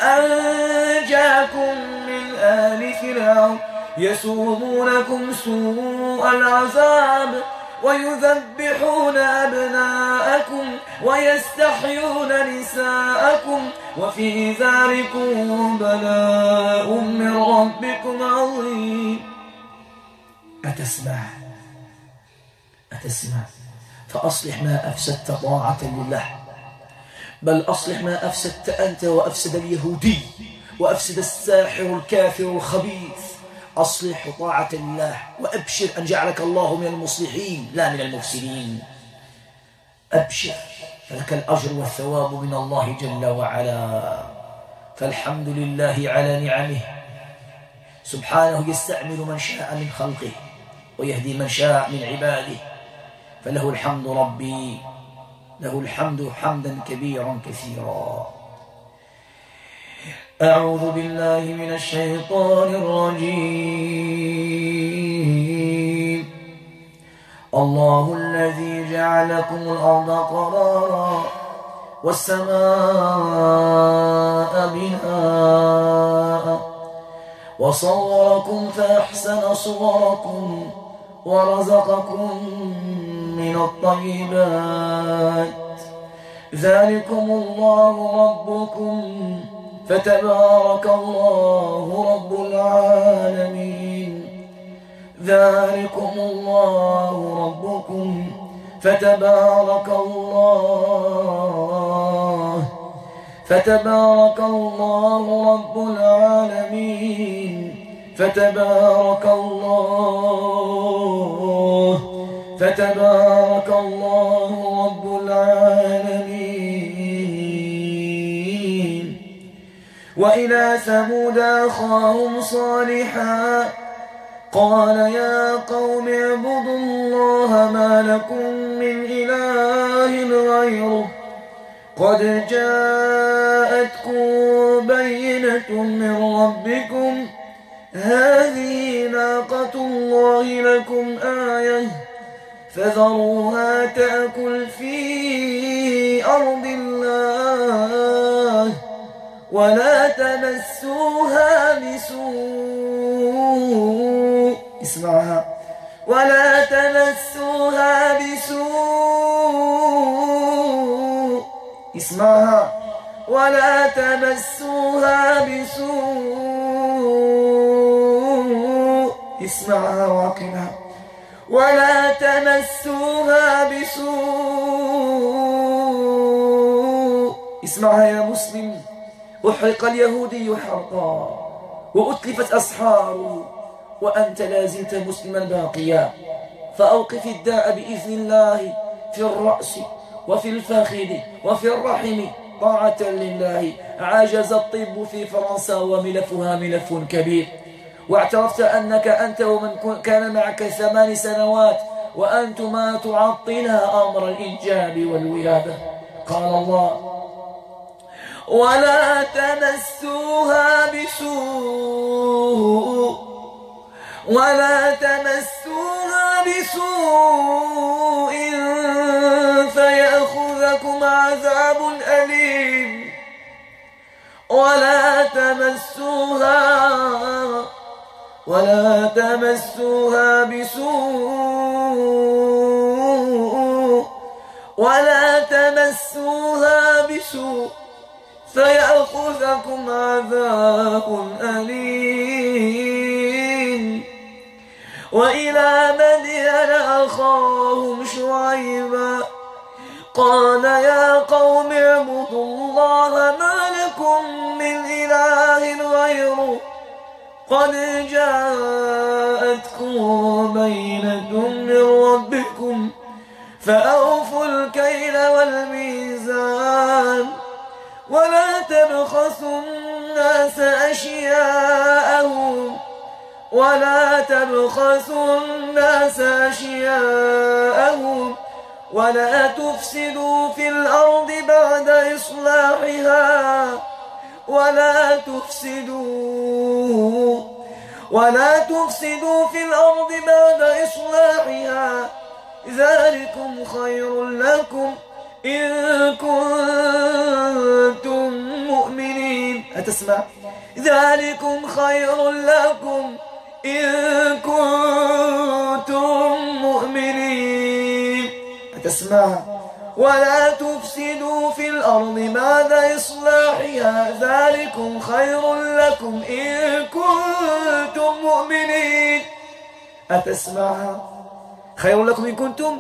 أنجاكم من آل فرعون يسومونكم سوء العذاب ويذبحون أبناءكم ويستحيون نساءكم وفي ذلكم بلاء من ربكم عظيم. أتسمع؟ أتسمع؟ فأصلح ما أفسدت طاعة لله بل أصلح ما أفسدت أنت وأفسد اليهودي وأفسد الساحر الكافر الخبيث. أصلح طاعة الله وأبشر أن جعلك الله من المصلحين لا من المفسدين. أبشر فلك الأجر والثواب من الله جل وعلا. فالحمد لله على نعمه سبحانه يستعمل من شاء من خلقه ويهدي من شاء من عباده. فله الحمد ربي له الحمد حمدا كبيرا كثيرا. أعوذ بالله من الشيطان الرجيم. الله الذي جعلكم الأرض قرارا والسماء بناء وصوركم فأحسن صوركم ورزقكم من الطيبات ذلكم الله ربكم فتبارك الله رب العالمين ذلكم الله ربكم فتبارك الله فتبارك الله رب العالمين فتبارك الله فتبارك الله رب العالمين وإلى ثمود أخاهم صالحا قال يا قوم اعبدوا الله ما لكم من إله غيره قد جاءتكم بينة من ربكم هذه ناقة الله لكم آية فذروها تأكل في أرض الله ولا تمسوها بسوء اسمعها ولا تمسوها بسوء اسمعها ولا تمسوها بسوء اسمعها واقمها ولا تمسوها بسوء اسمعها يا مسلم أحرق اليهودي حرقا وأتلفت أسحاره وأنت لا زلت مسلما باقيا فأوقف الداء بإذن الله في الرأس وفي الفخذ وفي الرحم طاعة لله. عجز الطب في فرنسا وملفها ملف كبير، واعترفت أنك أنت ومن كان معك ثمان سنوات وأنتما تعطلا أمر الإنجاب والولادة. قال الله ولا تمسوها بسوء ولا تمسوها بسوء فيأخذكم عذاب أليم ولا تمسوها ولا تمسوها بسوء ولا تمسوها بسوء فيأخذكم عذاب أليم. وإلى مدين أخاهم شعيبا قال يا قوم اعبدوا الله ما لكم من إله غيره قد جاءتكم بينة من ربكم فأوفوا الكيل والميزان ولا تبخسوا الناس أشياءهم ولا تبخسوا الناس أشياءهم ولا تفسدوا في الأرض بعد إصلاحها ولا تفسدوا ولا تفسدوا في الأرض بعد إصلاحها ذلكم خير لكم إن كنتم مؤمنين. أتسمع؟ ذلكم خير لكم إن كنتم مؤمنين. أتسمع؟ ولا تفسدوا في الأرض بعد إصلاحها ذلكم خير لكم إن كنتم مؤمنين. أتسمع؟ خير لكم إن كنتم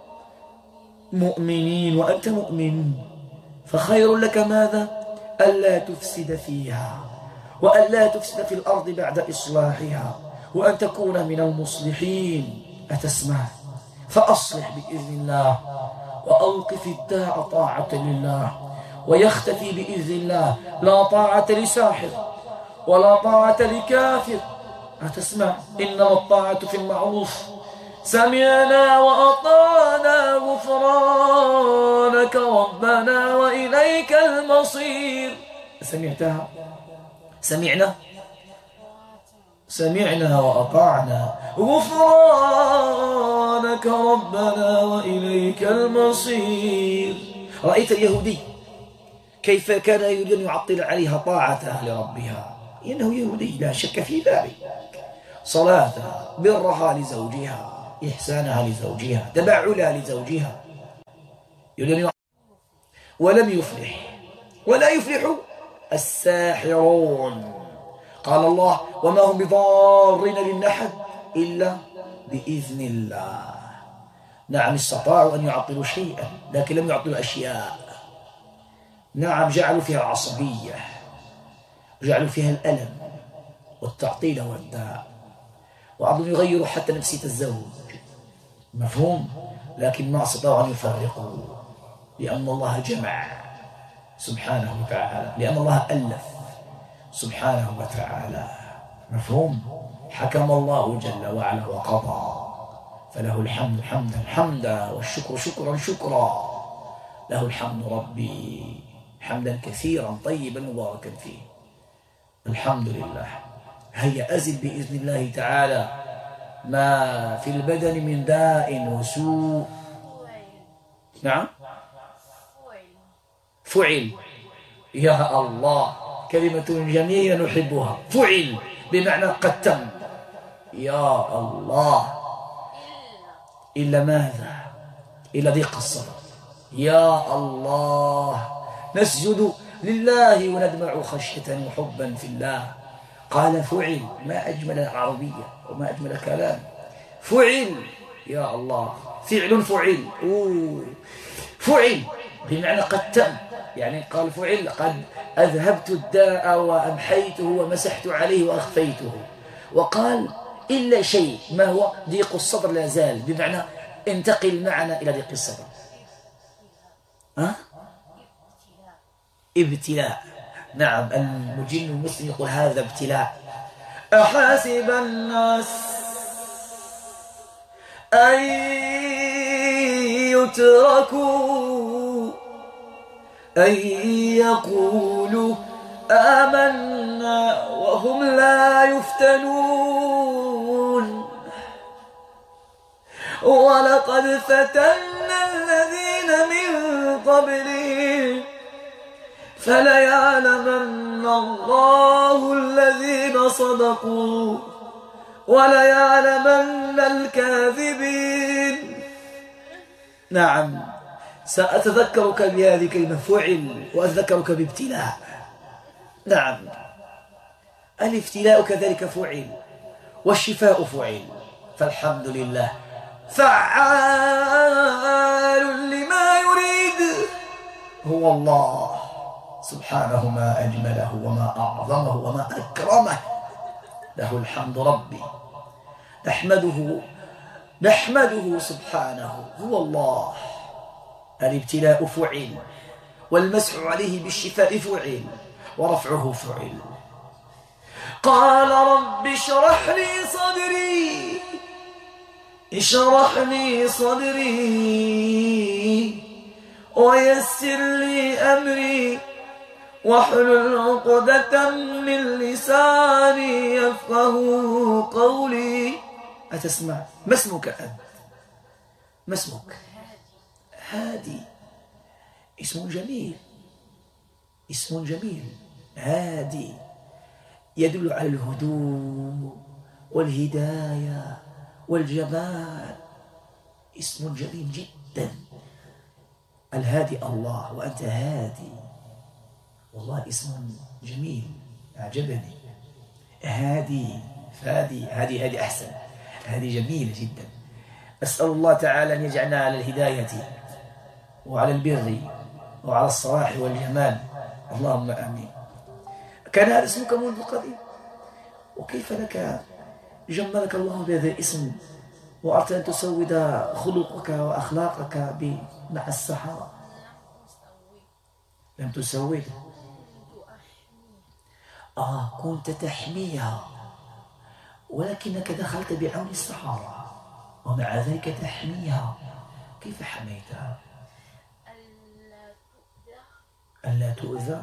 مؤمنين وأنت مؤمن، فخير لك ماذا؟ ألا تفسد فيها وألا تفسد في الأرض بعد إصلاحها وأن تكون من المصلحين. أتسمع؟ فأصلح بإذن الله وأوقف الداء طاعة لله ويختفي بإذن الله، لا طاعة لساحر ولا طاعة لكافر. أتسمع؟ إنما الطاعة في المعروف. سمعنا وأطعنا غفرانك ربنا وإليك المصير. سمعتها؟ سمعنا سمعنا وأطعنا غفرانك ربنا وإليك المصير. رأيت اليهودي كيف كان يريد أن يعطل عليها طاعتها لربها، إنه يهودي لا شك في ذلك، صلاتها، برها لزوجها، إحسانها لزوجها، تبعلها لزوجها، ولم يفلح ولا يفلح الساحرون. قال الله: وما هم بضارين من أحد إلا بإذن الله. نعم، استطاعوا أن يعطلوا شيئا لكن لم يعطلوا أشياء. نعم، جعلوا فيها العصبية، جعلوا فيها الألم والتعطيل والداء، وعظم يغيروا حتى نفسية الزوج، مفهوم؟ لكن ما استطاعوا أن يفرقوا، لأن الله جمع سبحانه وتعالى، لأن الله ألف سبحانه وتعالى، مفهوم؟ حكم الله جل وعلا وقضى، فله الحمد حمدا حمدا والشكر شكرا شكرا. له الحمد ربي حمدا كثيرا طيبا مباركا فيه. الحمد لله. هيا أزل بإذن الله تعالى ما في البدن من داء وسوء. نعم، فعل. يا الله، كلمة جميلة نحبها. فعل بمعنى قد تم. يا الله، إلا ماذا؟ إلا ضيق الصدر. يا الله، نسجد لله وندمع خشية وحبا في الله. قال فعل، ما أجمل العربية وما أجمل كلام. فعل، يا الله، فعل فعل. أوه. فعل بمعنى قد تم، يعني قال فعل قد أذهبت الداء وأمحيته ومسحت عليه وأخفيته. وقال إلا شيء، ما هو؟ ضيق الصدر لا زال، بمعنى انتقل معنا إلى ضيق الصدر. ها؟ ابتلاء. نعم، المجن المسلم يقول هذا ابتلاء. أحاسب الناس أن يتركوا أن يقولوا آمنا وهم لا يفتنون. ولقد فتنا الذين من قبلهم فليعلمن الله الذين صدقوا وليعلمن الكاذبين. نعم، سأتذكرك بهذه الكلمة فعل، وأتذكرك بابتلاء. نعم، الابتلاء كذلك فعل، والشفاء فعل. فالحمد لله فعال لما يريد. هو الله سبحانه، ما أجمله وما أعظمه وما أكرمه. له الحمد ربي. نحمده نحمده سبحانه. هو الله. الابتلاء فعل، والمسح عليه بالشفاء فعل، ورفعه فعل. قال رب اشرح لي صدري اشرح لي صدري ويسر لي أمري واحلل عقدة من لساني يفقه قولي. أتسمع؟ ما اسمك أنت؟ ما اسمك؟ هادي. اسم جميل، اسم جميل. هادي يدل على الهدوء والهداية والجمال. اسم جميل جدا. الهادي الله، وأنت هادي. والله اسم جميل، أعجبني. هادي فادي، هذه هذه أحسن، هذه جميلة جدا. أسأل الله تعالى أن يجعلنا على الهداية وعلى البر وعلى الصلاح والجمال، اللهم آمين. كان هذا اسمك منذ قديم، وكيف لك جملك الله بهذا الاسم وأردت أن تسود خلقك وأخلاقك مع السحرة؟ لم تسود. آه، كنت تحميها، ولكنك دخلت بعون السحرة ومع ذلك تحميها. كيف حميتها؟ ألا تؤذى،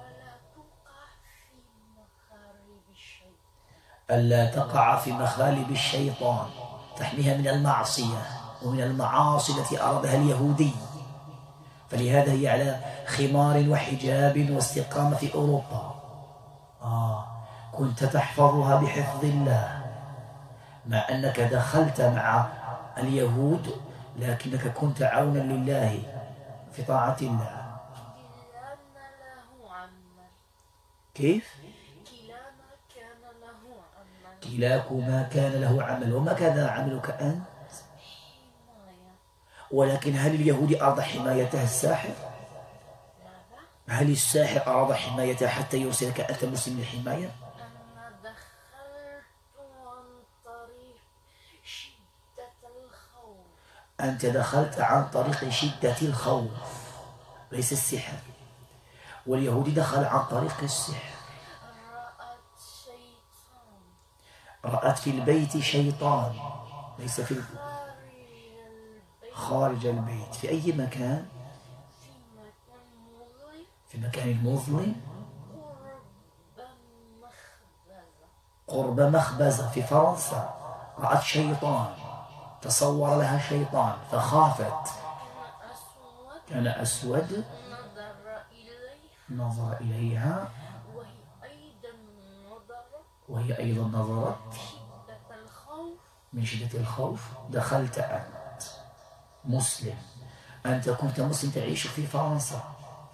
ألا تقع في مخالب الشيطان. تحميها من المعصية ومن المعاصي التي أرادها اليهودي. فلهذا هي على خمار وحجاب واستقامة في أوروبا. آه، كنت تحفظها بحفظ الله، مع أنك دخلت مع اليهود لكنك كنت عونا لله في طاعة الله. كلانا له عمل. كيف؟ كلانا كان له عمل. كلاكما كان له عمل. وما كان عملك أنت؟ حماية. ولكن هل اليهود أراد حمايته الساحر؟ ماذا؟ هل الساحر أراد حمايته حتى يرسلك أنت مسلم للحماية؟ أنا دخلت عن طريق شدة الخوف. أنت دخلت عن طريق شدة الخوف ليس السحر. واليهود دخل عن طريق السحر. رأت شيطان رأت في البيت شيطان ليس في البيت. خارج البيت خارج البيت. في أي مكان؟ في مكان مظلم في مكان مظلم قرب مخبزة. قرب مخبزة في فرنسا. رأت شيطان، تصور لها شيطان فخافت. كان أسود كان أسود نظر إليه نظر إليها وهي أيضا نظرت وهي أيضا نظرت. شدة الخوف. من شدة الخوف دخلت أنت مسلم. أنت كنت مسلم تعيش في فرنسا.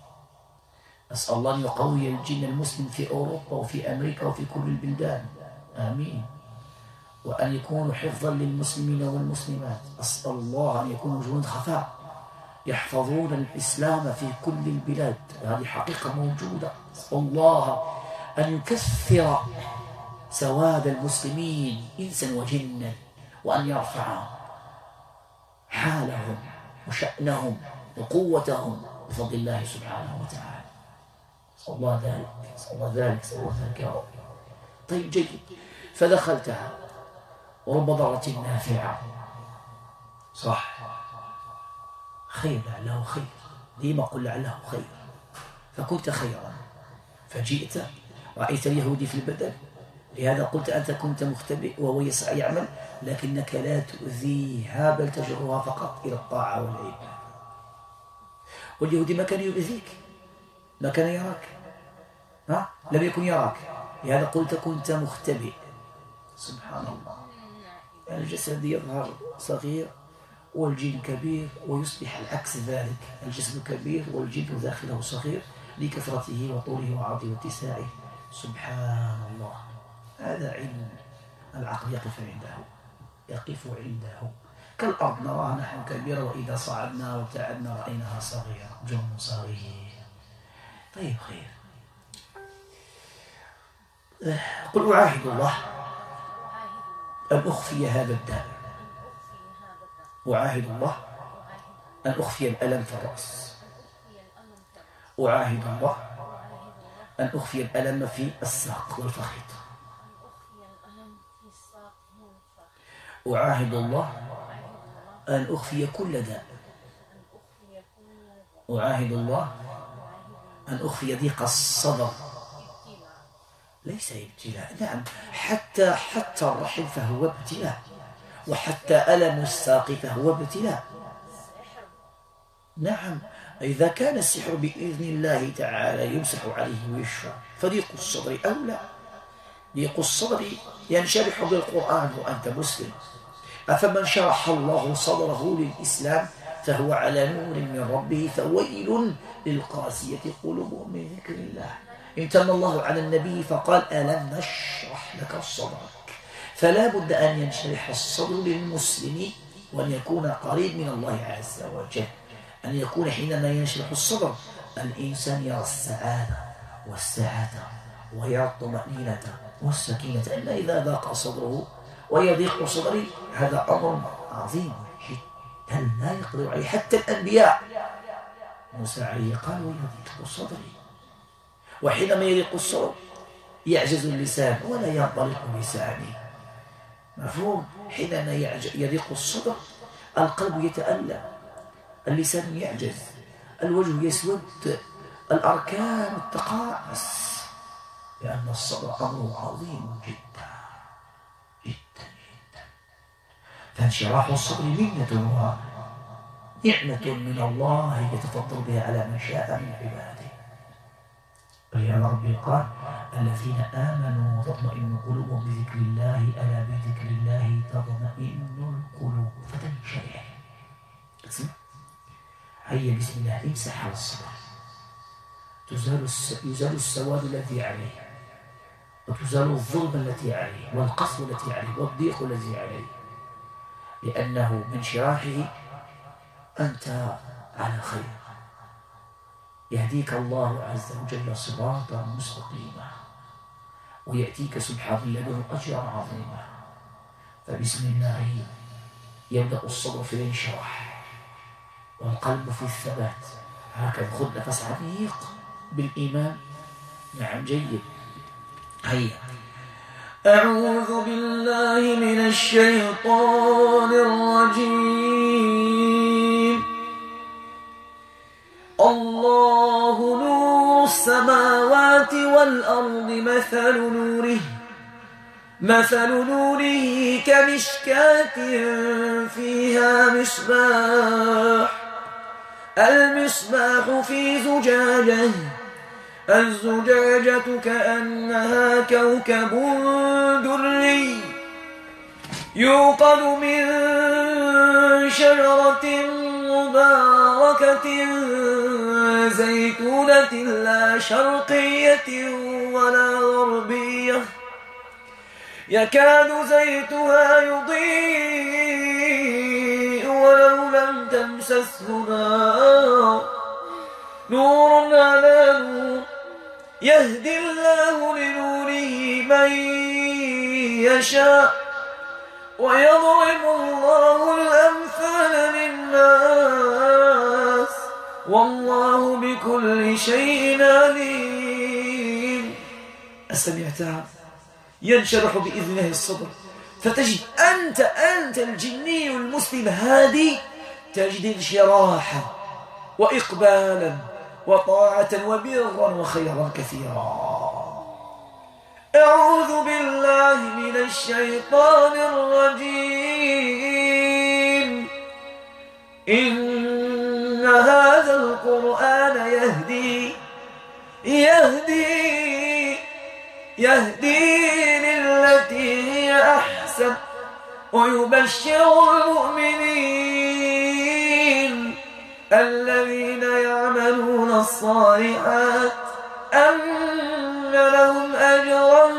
أسأل الله أن يقوي الجن المسلم في أوروبا وفي أمريكا وفي كل البلدان. آمين. وأن يكونوا حفظا للمسلمين والمسلمات. أسأل الله أن يكونوا جنود خفاء يحفظون الإسلام في كل البلاد. هذه حقيقة موجودة. أسأل الله أن يكثر سواد المسلمين إنسا وجنا، وأن يرفع حالهم وشأنهم وقوتهم بفضل الله سبحانه وتعالى. صلى الله ذلك صلى الله ذلك صلى الله ذلك يا رب. طيب جيد. فدخلتها ورب ضرة نافعة. صح، خير لعله خير. ديما قل لعله خير. فكنت خيرا فجئت رأيت اليهودي في البدن. لهذا قلت أنت كنت مختبئ وهو يسعى يعمل، لكنك لا تؤذيها بل تجرها فقط إلى الطاعة والعبادة. واليهودي ما كان يؤذيك، ما كان يراك، ها؟ لم يكن يراك. لهذا قلت كنت مختبئ. سبحان الله. يعني الجسد يظهر صغير والجن كبير ويصبح العكس ذلك. الجسد كبير والجن داخله صغير لكثرته وطوله وعرضه واتساعه. سبحان الله. هذا علم العقل يقف عنده يقف عنده. كالأرض نراها نحن كبيرة وإذا صعدنا وابتعدنا رأيناها صغيرة. جم صغير. طيب خير. قل أعاهد الله أن أخفي هذا الداء. أعاهد الله أن أخفي الألم في الرأس. أعاهد الله أن أخفي الألم في الساق والفخذ. أعاهد الله أن أخفي كل داء. أعاهد الله أن أخفي ضيق الصدر. ليس ابتلاء. نعم، حتى حتى الرحم فهو ابتلاء، وحتى ألم الساق فهو ابتلاء. نعم، إذا كان السحر بإذن الله تعالى يمسح عليه ويشفى فضيق الصدر أولى. ضيق الصدر ينشرح بالقرآن وأنت مسلم. أفمن شرح الله صدره للإسلام فهو على نور من ربه فويل للقاسية قلوبهم من ذكر الله. امتن الله على النبي فقال ألم نشرح لك صدرك. فلا بد أن ينشرح الصدر للمسلم وأن يكون قريب من الله عز وجل. أن يكون حينما ينشرح الصدر الإنسان يرى السعادة والسعادة ويرى الطمأنينة والسكينة. أما إذا ضاق صدره ويضيق صدري هذا أمر عظيم جدا لا يقدر عليه حتى الأنبياء. موسى عليه قال ويضيق صدري. وحينما يضيق الصدر يعجز اللسان ولا ينطلق لساني. مفهوم؟ حينما يضيق الصدر القلب يتألم، اللسان يعجز، الوجه يسود، الأركان تقاعس، لأن الصبر أمر عظيم جدا جدا جدا. فانشراح الصبر منة ونعمة من الله يتفضل بها على من شاء من عباده. ولهذا ربي قال الذين آمنوا وتطمئن قلوبهم بذكر الله ألا بذكر الله تطمئن القلوب فتنشرح. هيا بسم الله امسح على الصدر، تزال يزال السواد الذي عليه، وتزال الظلم التي عليه، والقسوة التي عليه، والضيق الذي عليه، لأنه من شراحه أنت على خير. يهديك الله عز وجل صراطا مستقيما، ويأتيك سبحانه لدنه أجرا عظيما. فبسم الله يبدأ الصدر في الانشراح والقلب في الثبات. هكذا خذ نفس عميق بالإيمان. نعم جيد. هيا. أعوذ بالله من الشيطان الرجيم. الله نور السماوات والأرض مثل نوره مثل نوره كمشكاة فيها مصباح، المصباح في زجاجة، الزجاجة كأنها كوكب دري يوقد من شجرة مباركة زيتونة لا شرقية ولا غربية يكاد زيتها يضيء ولو لم تمسسه نار، نور على نور، يهدي الله لنوره من يشاء ويضرب الله الأمثال للناس والله بكل شيء عليم. أسمعتها؟ ينشرح بإذن الله الصدر، فتجد أنت أنت الجني المسلم هادي، تجد انشراحا وإقبالا وطاعة وبرا وخيرا كثيرا. أعوذ بالله من الشيطان الرجيم. إن هذا القرآن يهدي يهدي يهدي للتي هي أحسن ويبشر المؤمنين الذين يعملون الصالحات أن لهم أجرا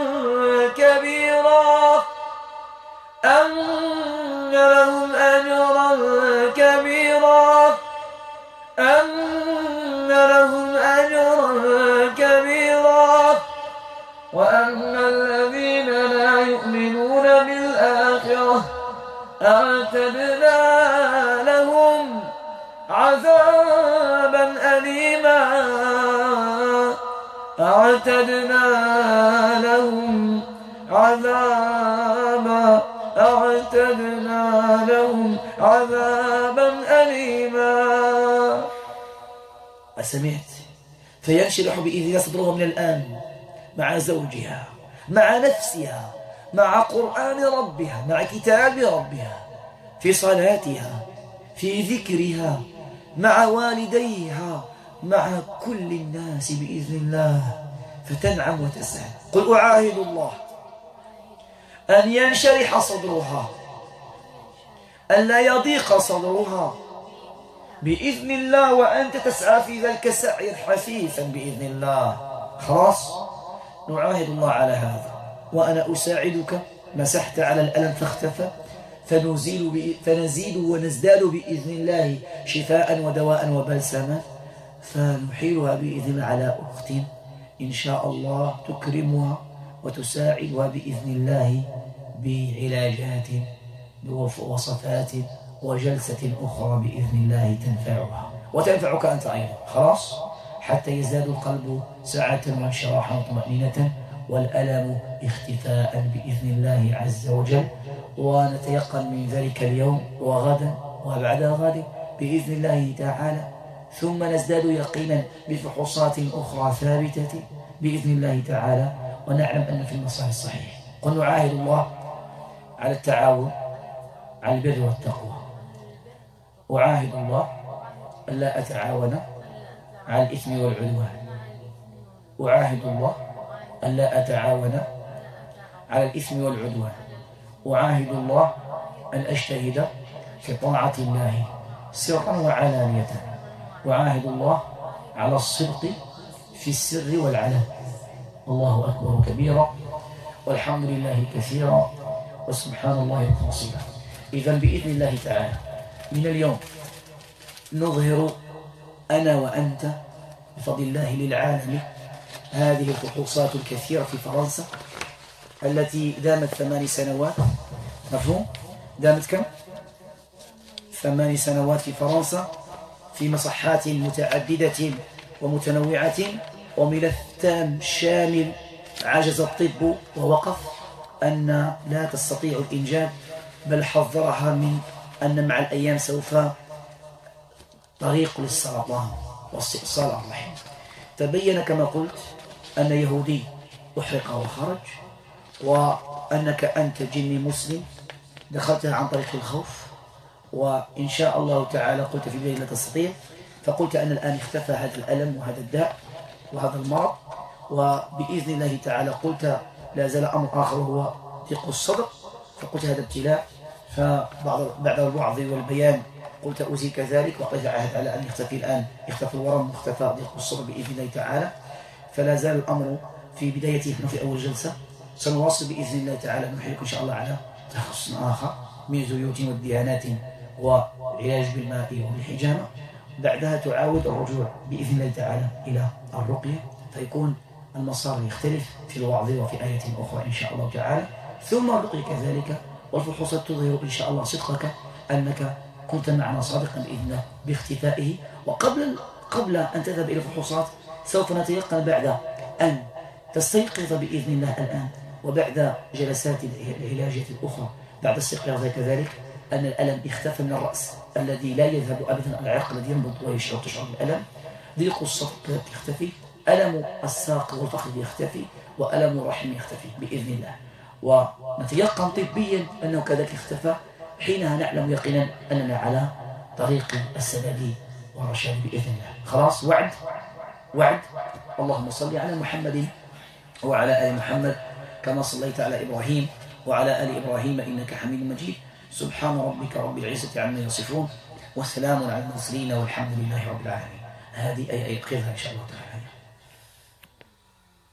كبيرا أن لهم أجرا كبيرا أن لهم أجرا كبيرا وأن الذين لا يؤمنون بالآخرة أعتدنا لهم عذابا أليما أعتدنا لهم عذابا أعتدنا لهم عذابا أليما. أسمعت؟ فينشرح بإذن الله صدرها من الآن مع زوجها، مع نفسها، مع قرآن ربها، مع كتاب ربها، في صلاتها، في ذكرها، مع والديها، مع كل الناس بإذن الله، فتنعم وتسعد. قل أعاهد الله أن ينشرح صدرها، أن لا يضيق صدرها بإذن الله، وأنت تسعى في ذلك سعيا حثيثا بإذن الله. خلاص نعاهد الله على هذا، وأنا أساعدك. مسحت على الألم فاختفى، فنزيل فنزيد ونزداد بإذن الله شفاء ودواء وبلسما، فنحيلها بإذن الله على أخت إن شاء الله تكرمها وتساعدها بإذن الله بعلاجات بوصفات وجلسة أخرى بإذن الله تنفعها وتنفعك أنت أيضا. خلاص حتى يزداد القلب سعة وانشراحا وطمأنينة والألم اختفاء بإذن الله عز وجل، ونتيقن من ذلك اليوم وغدا وبعد غد بإذن الله تعالى، ثم نزداد يقينا بفحوصات أخرى ثابتة بإذن الله تعالى، ونعلم أن في المصالح الصحيح. قل نعاهد الله على التعاون على البر والتقوى. أعاهد الله ألا أتعاون على الإثم والعدوان أعاهد الله ألا أتعاون على الإثم والعدوان، أعاهد الله أن أجتهد في طاعة الله سرا وعلانية، أعاهد الله على الصدق في السر والعلن. الله أكبر كبيرا والحمد لله كثيرا وسبحان الله قصيرا. إذا بإذن الله تعالى من اليوم نظهر أنا وأنت بفضل الله للعالم هذه الفحوصات الكثيرة في فرنسا التي دامت ثمان سنوات. مفهوم؟ دامت كم؟ ثمان سنوات في فرنسا في مصحات متعددة ومتنوعة وملف تام شامل. عجز الطب ووقف أن لا تستطيع الإنجاب، بل حذرها من أن مع الأيام سوف طريق للسرطان واستئصال الرحم. تبين كما قلت أن يهودي أحرق وخرج، وأنك أنت جني مسلم دخلتها عن طريق الخوف، وإن شاء الله تعالى قلت في بداية لا تستطيع، فقلت أن الآن اختفى هذا الألم وهذا الداء وهذا المرض، وبإذن الله تعالى قلت لا زال أمر آخر هو ضيق الصدر، فقلت هذا ابتلاء، فبعد الوعظ والبيان قلت أزيك ذلك، وقد عهد على أن يختفي الآن، يختفي الورم واختفى ضيق الصدر بإذن الله تعالى. فلا زال الأمر في بدايته. نحن في أول جلسة سنواصل بإذن الله تعالى، نحيلكم إن شاء الله على تخصص آخر من زيوت والديانات وعلاج بالماء وبالحجامة. بعدها تعاود الرجوع بإذن الله تعالى إلى الرقية، فيكون المسار يختلف في الوعظ وفي آية أخرى إن شاء الله تعالى، ثم الرقية كذلك. والفحوصات تظهر إن شاء الله صدقك أنك كنت معنا صادقا بإذن الله باختفائه. وقبل قبل أن تذهب إلى الفحوصات سوف نتيقن بعد أن تستيقظ بإذن الله الآن، وبعد جلسات العلاجية الأخرى بعد استيقاظ كذلك، أن الألم اختفى من الرأس الذي لا يذهب أبدا، العرق الذي ينبض ويشعر تشعر بالألم، ضيق الصدر يختفي، ألم الساق والفخذ يختفي، وألم الرحم يختفي بإذن الله. ونتيقن طبيا أنه كذلك اختفى. حينها نعلم يقينا أننا على طريق السداد والرشاد بإذن الله. خلاص، وعد وعد. اللهم صل على محمد وعلى آل محمد كما صليت على إبراهيم وعلى آل إبراهيم إنك حميد مجيد. سبحان ربك رب العزة عما يصفون وسلام على المرسلين والحمد لله رب العالمين. هذه أي أي خذها إن شاء الله تعالى.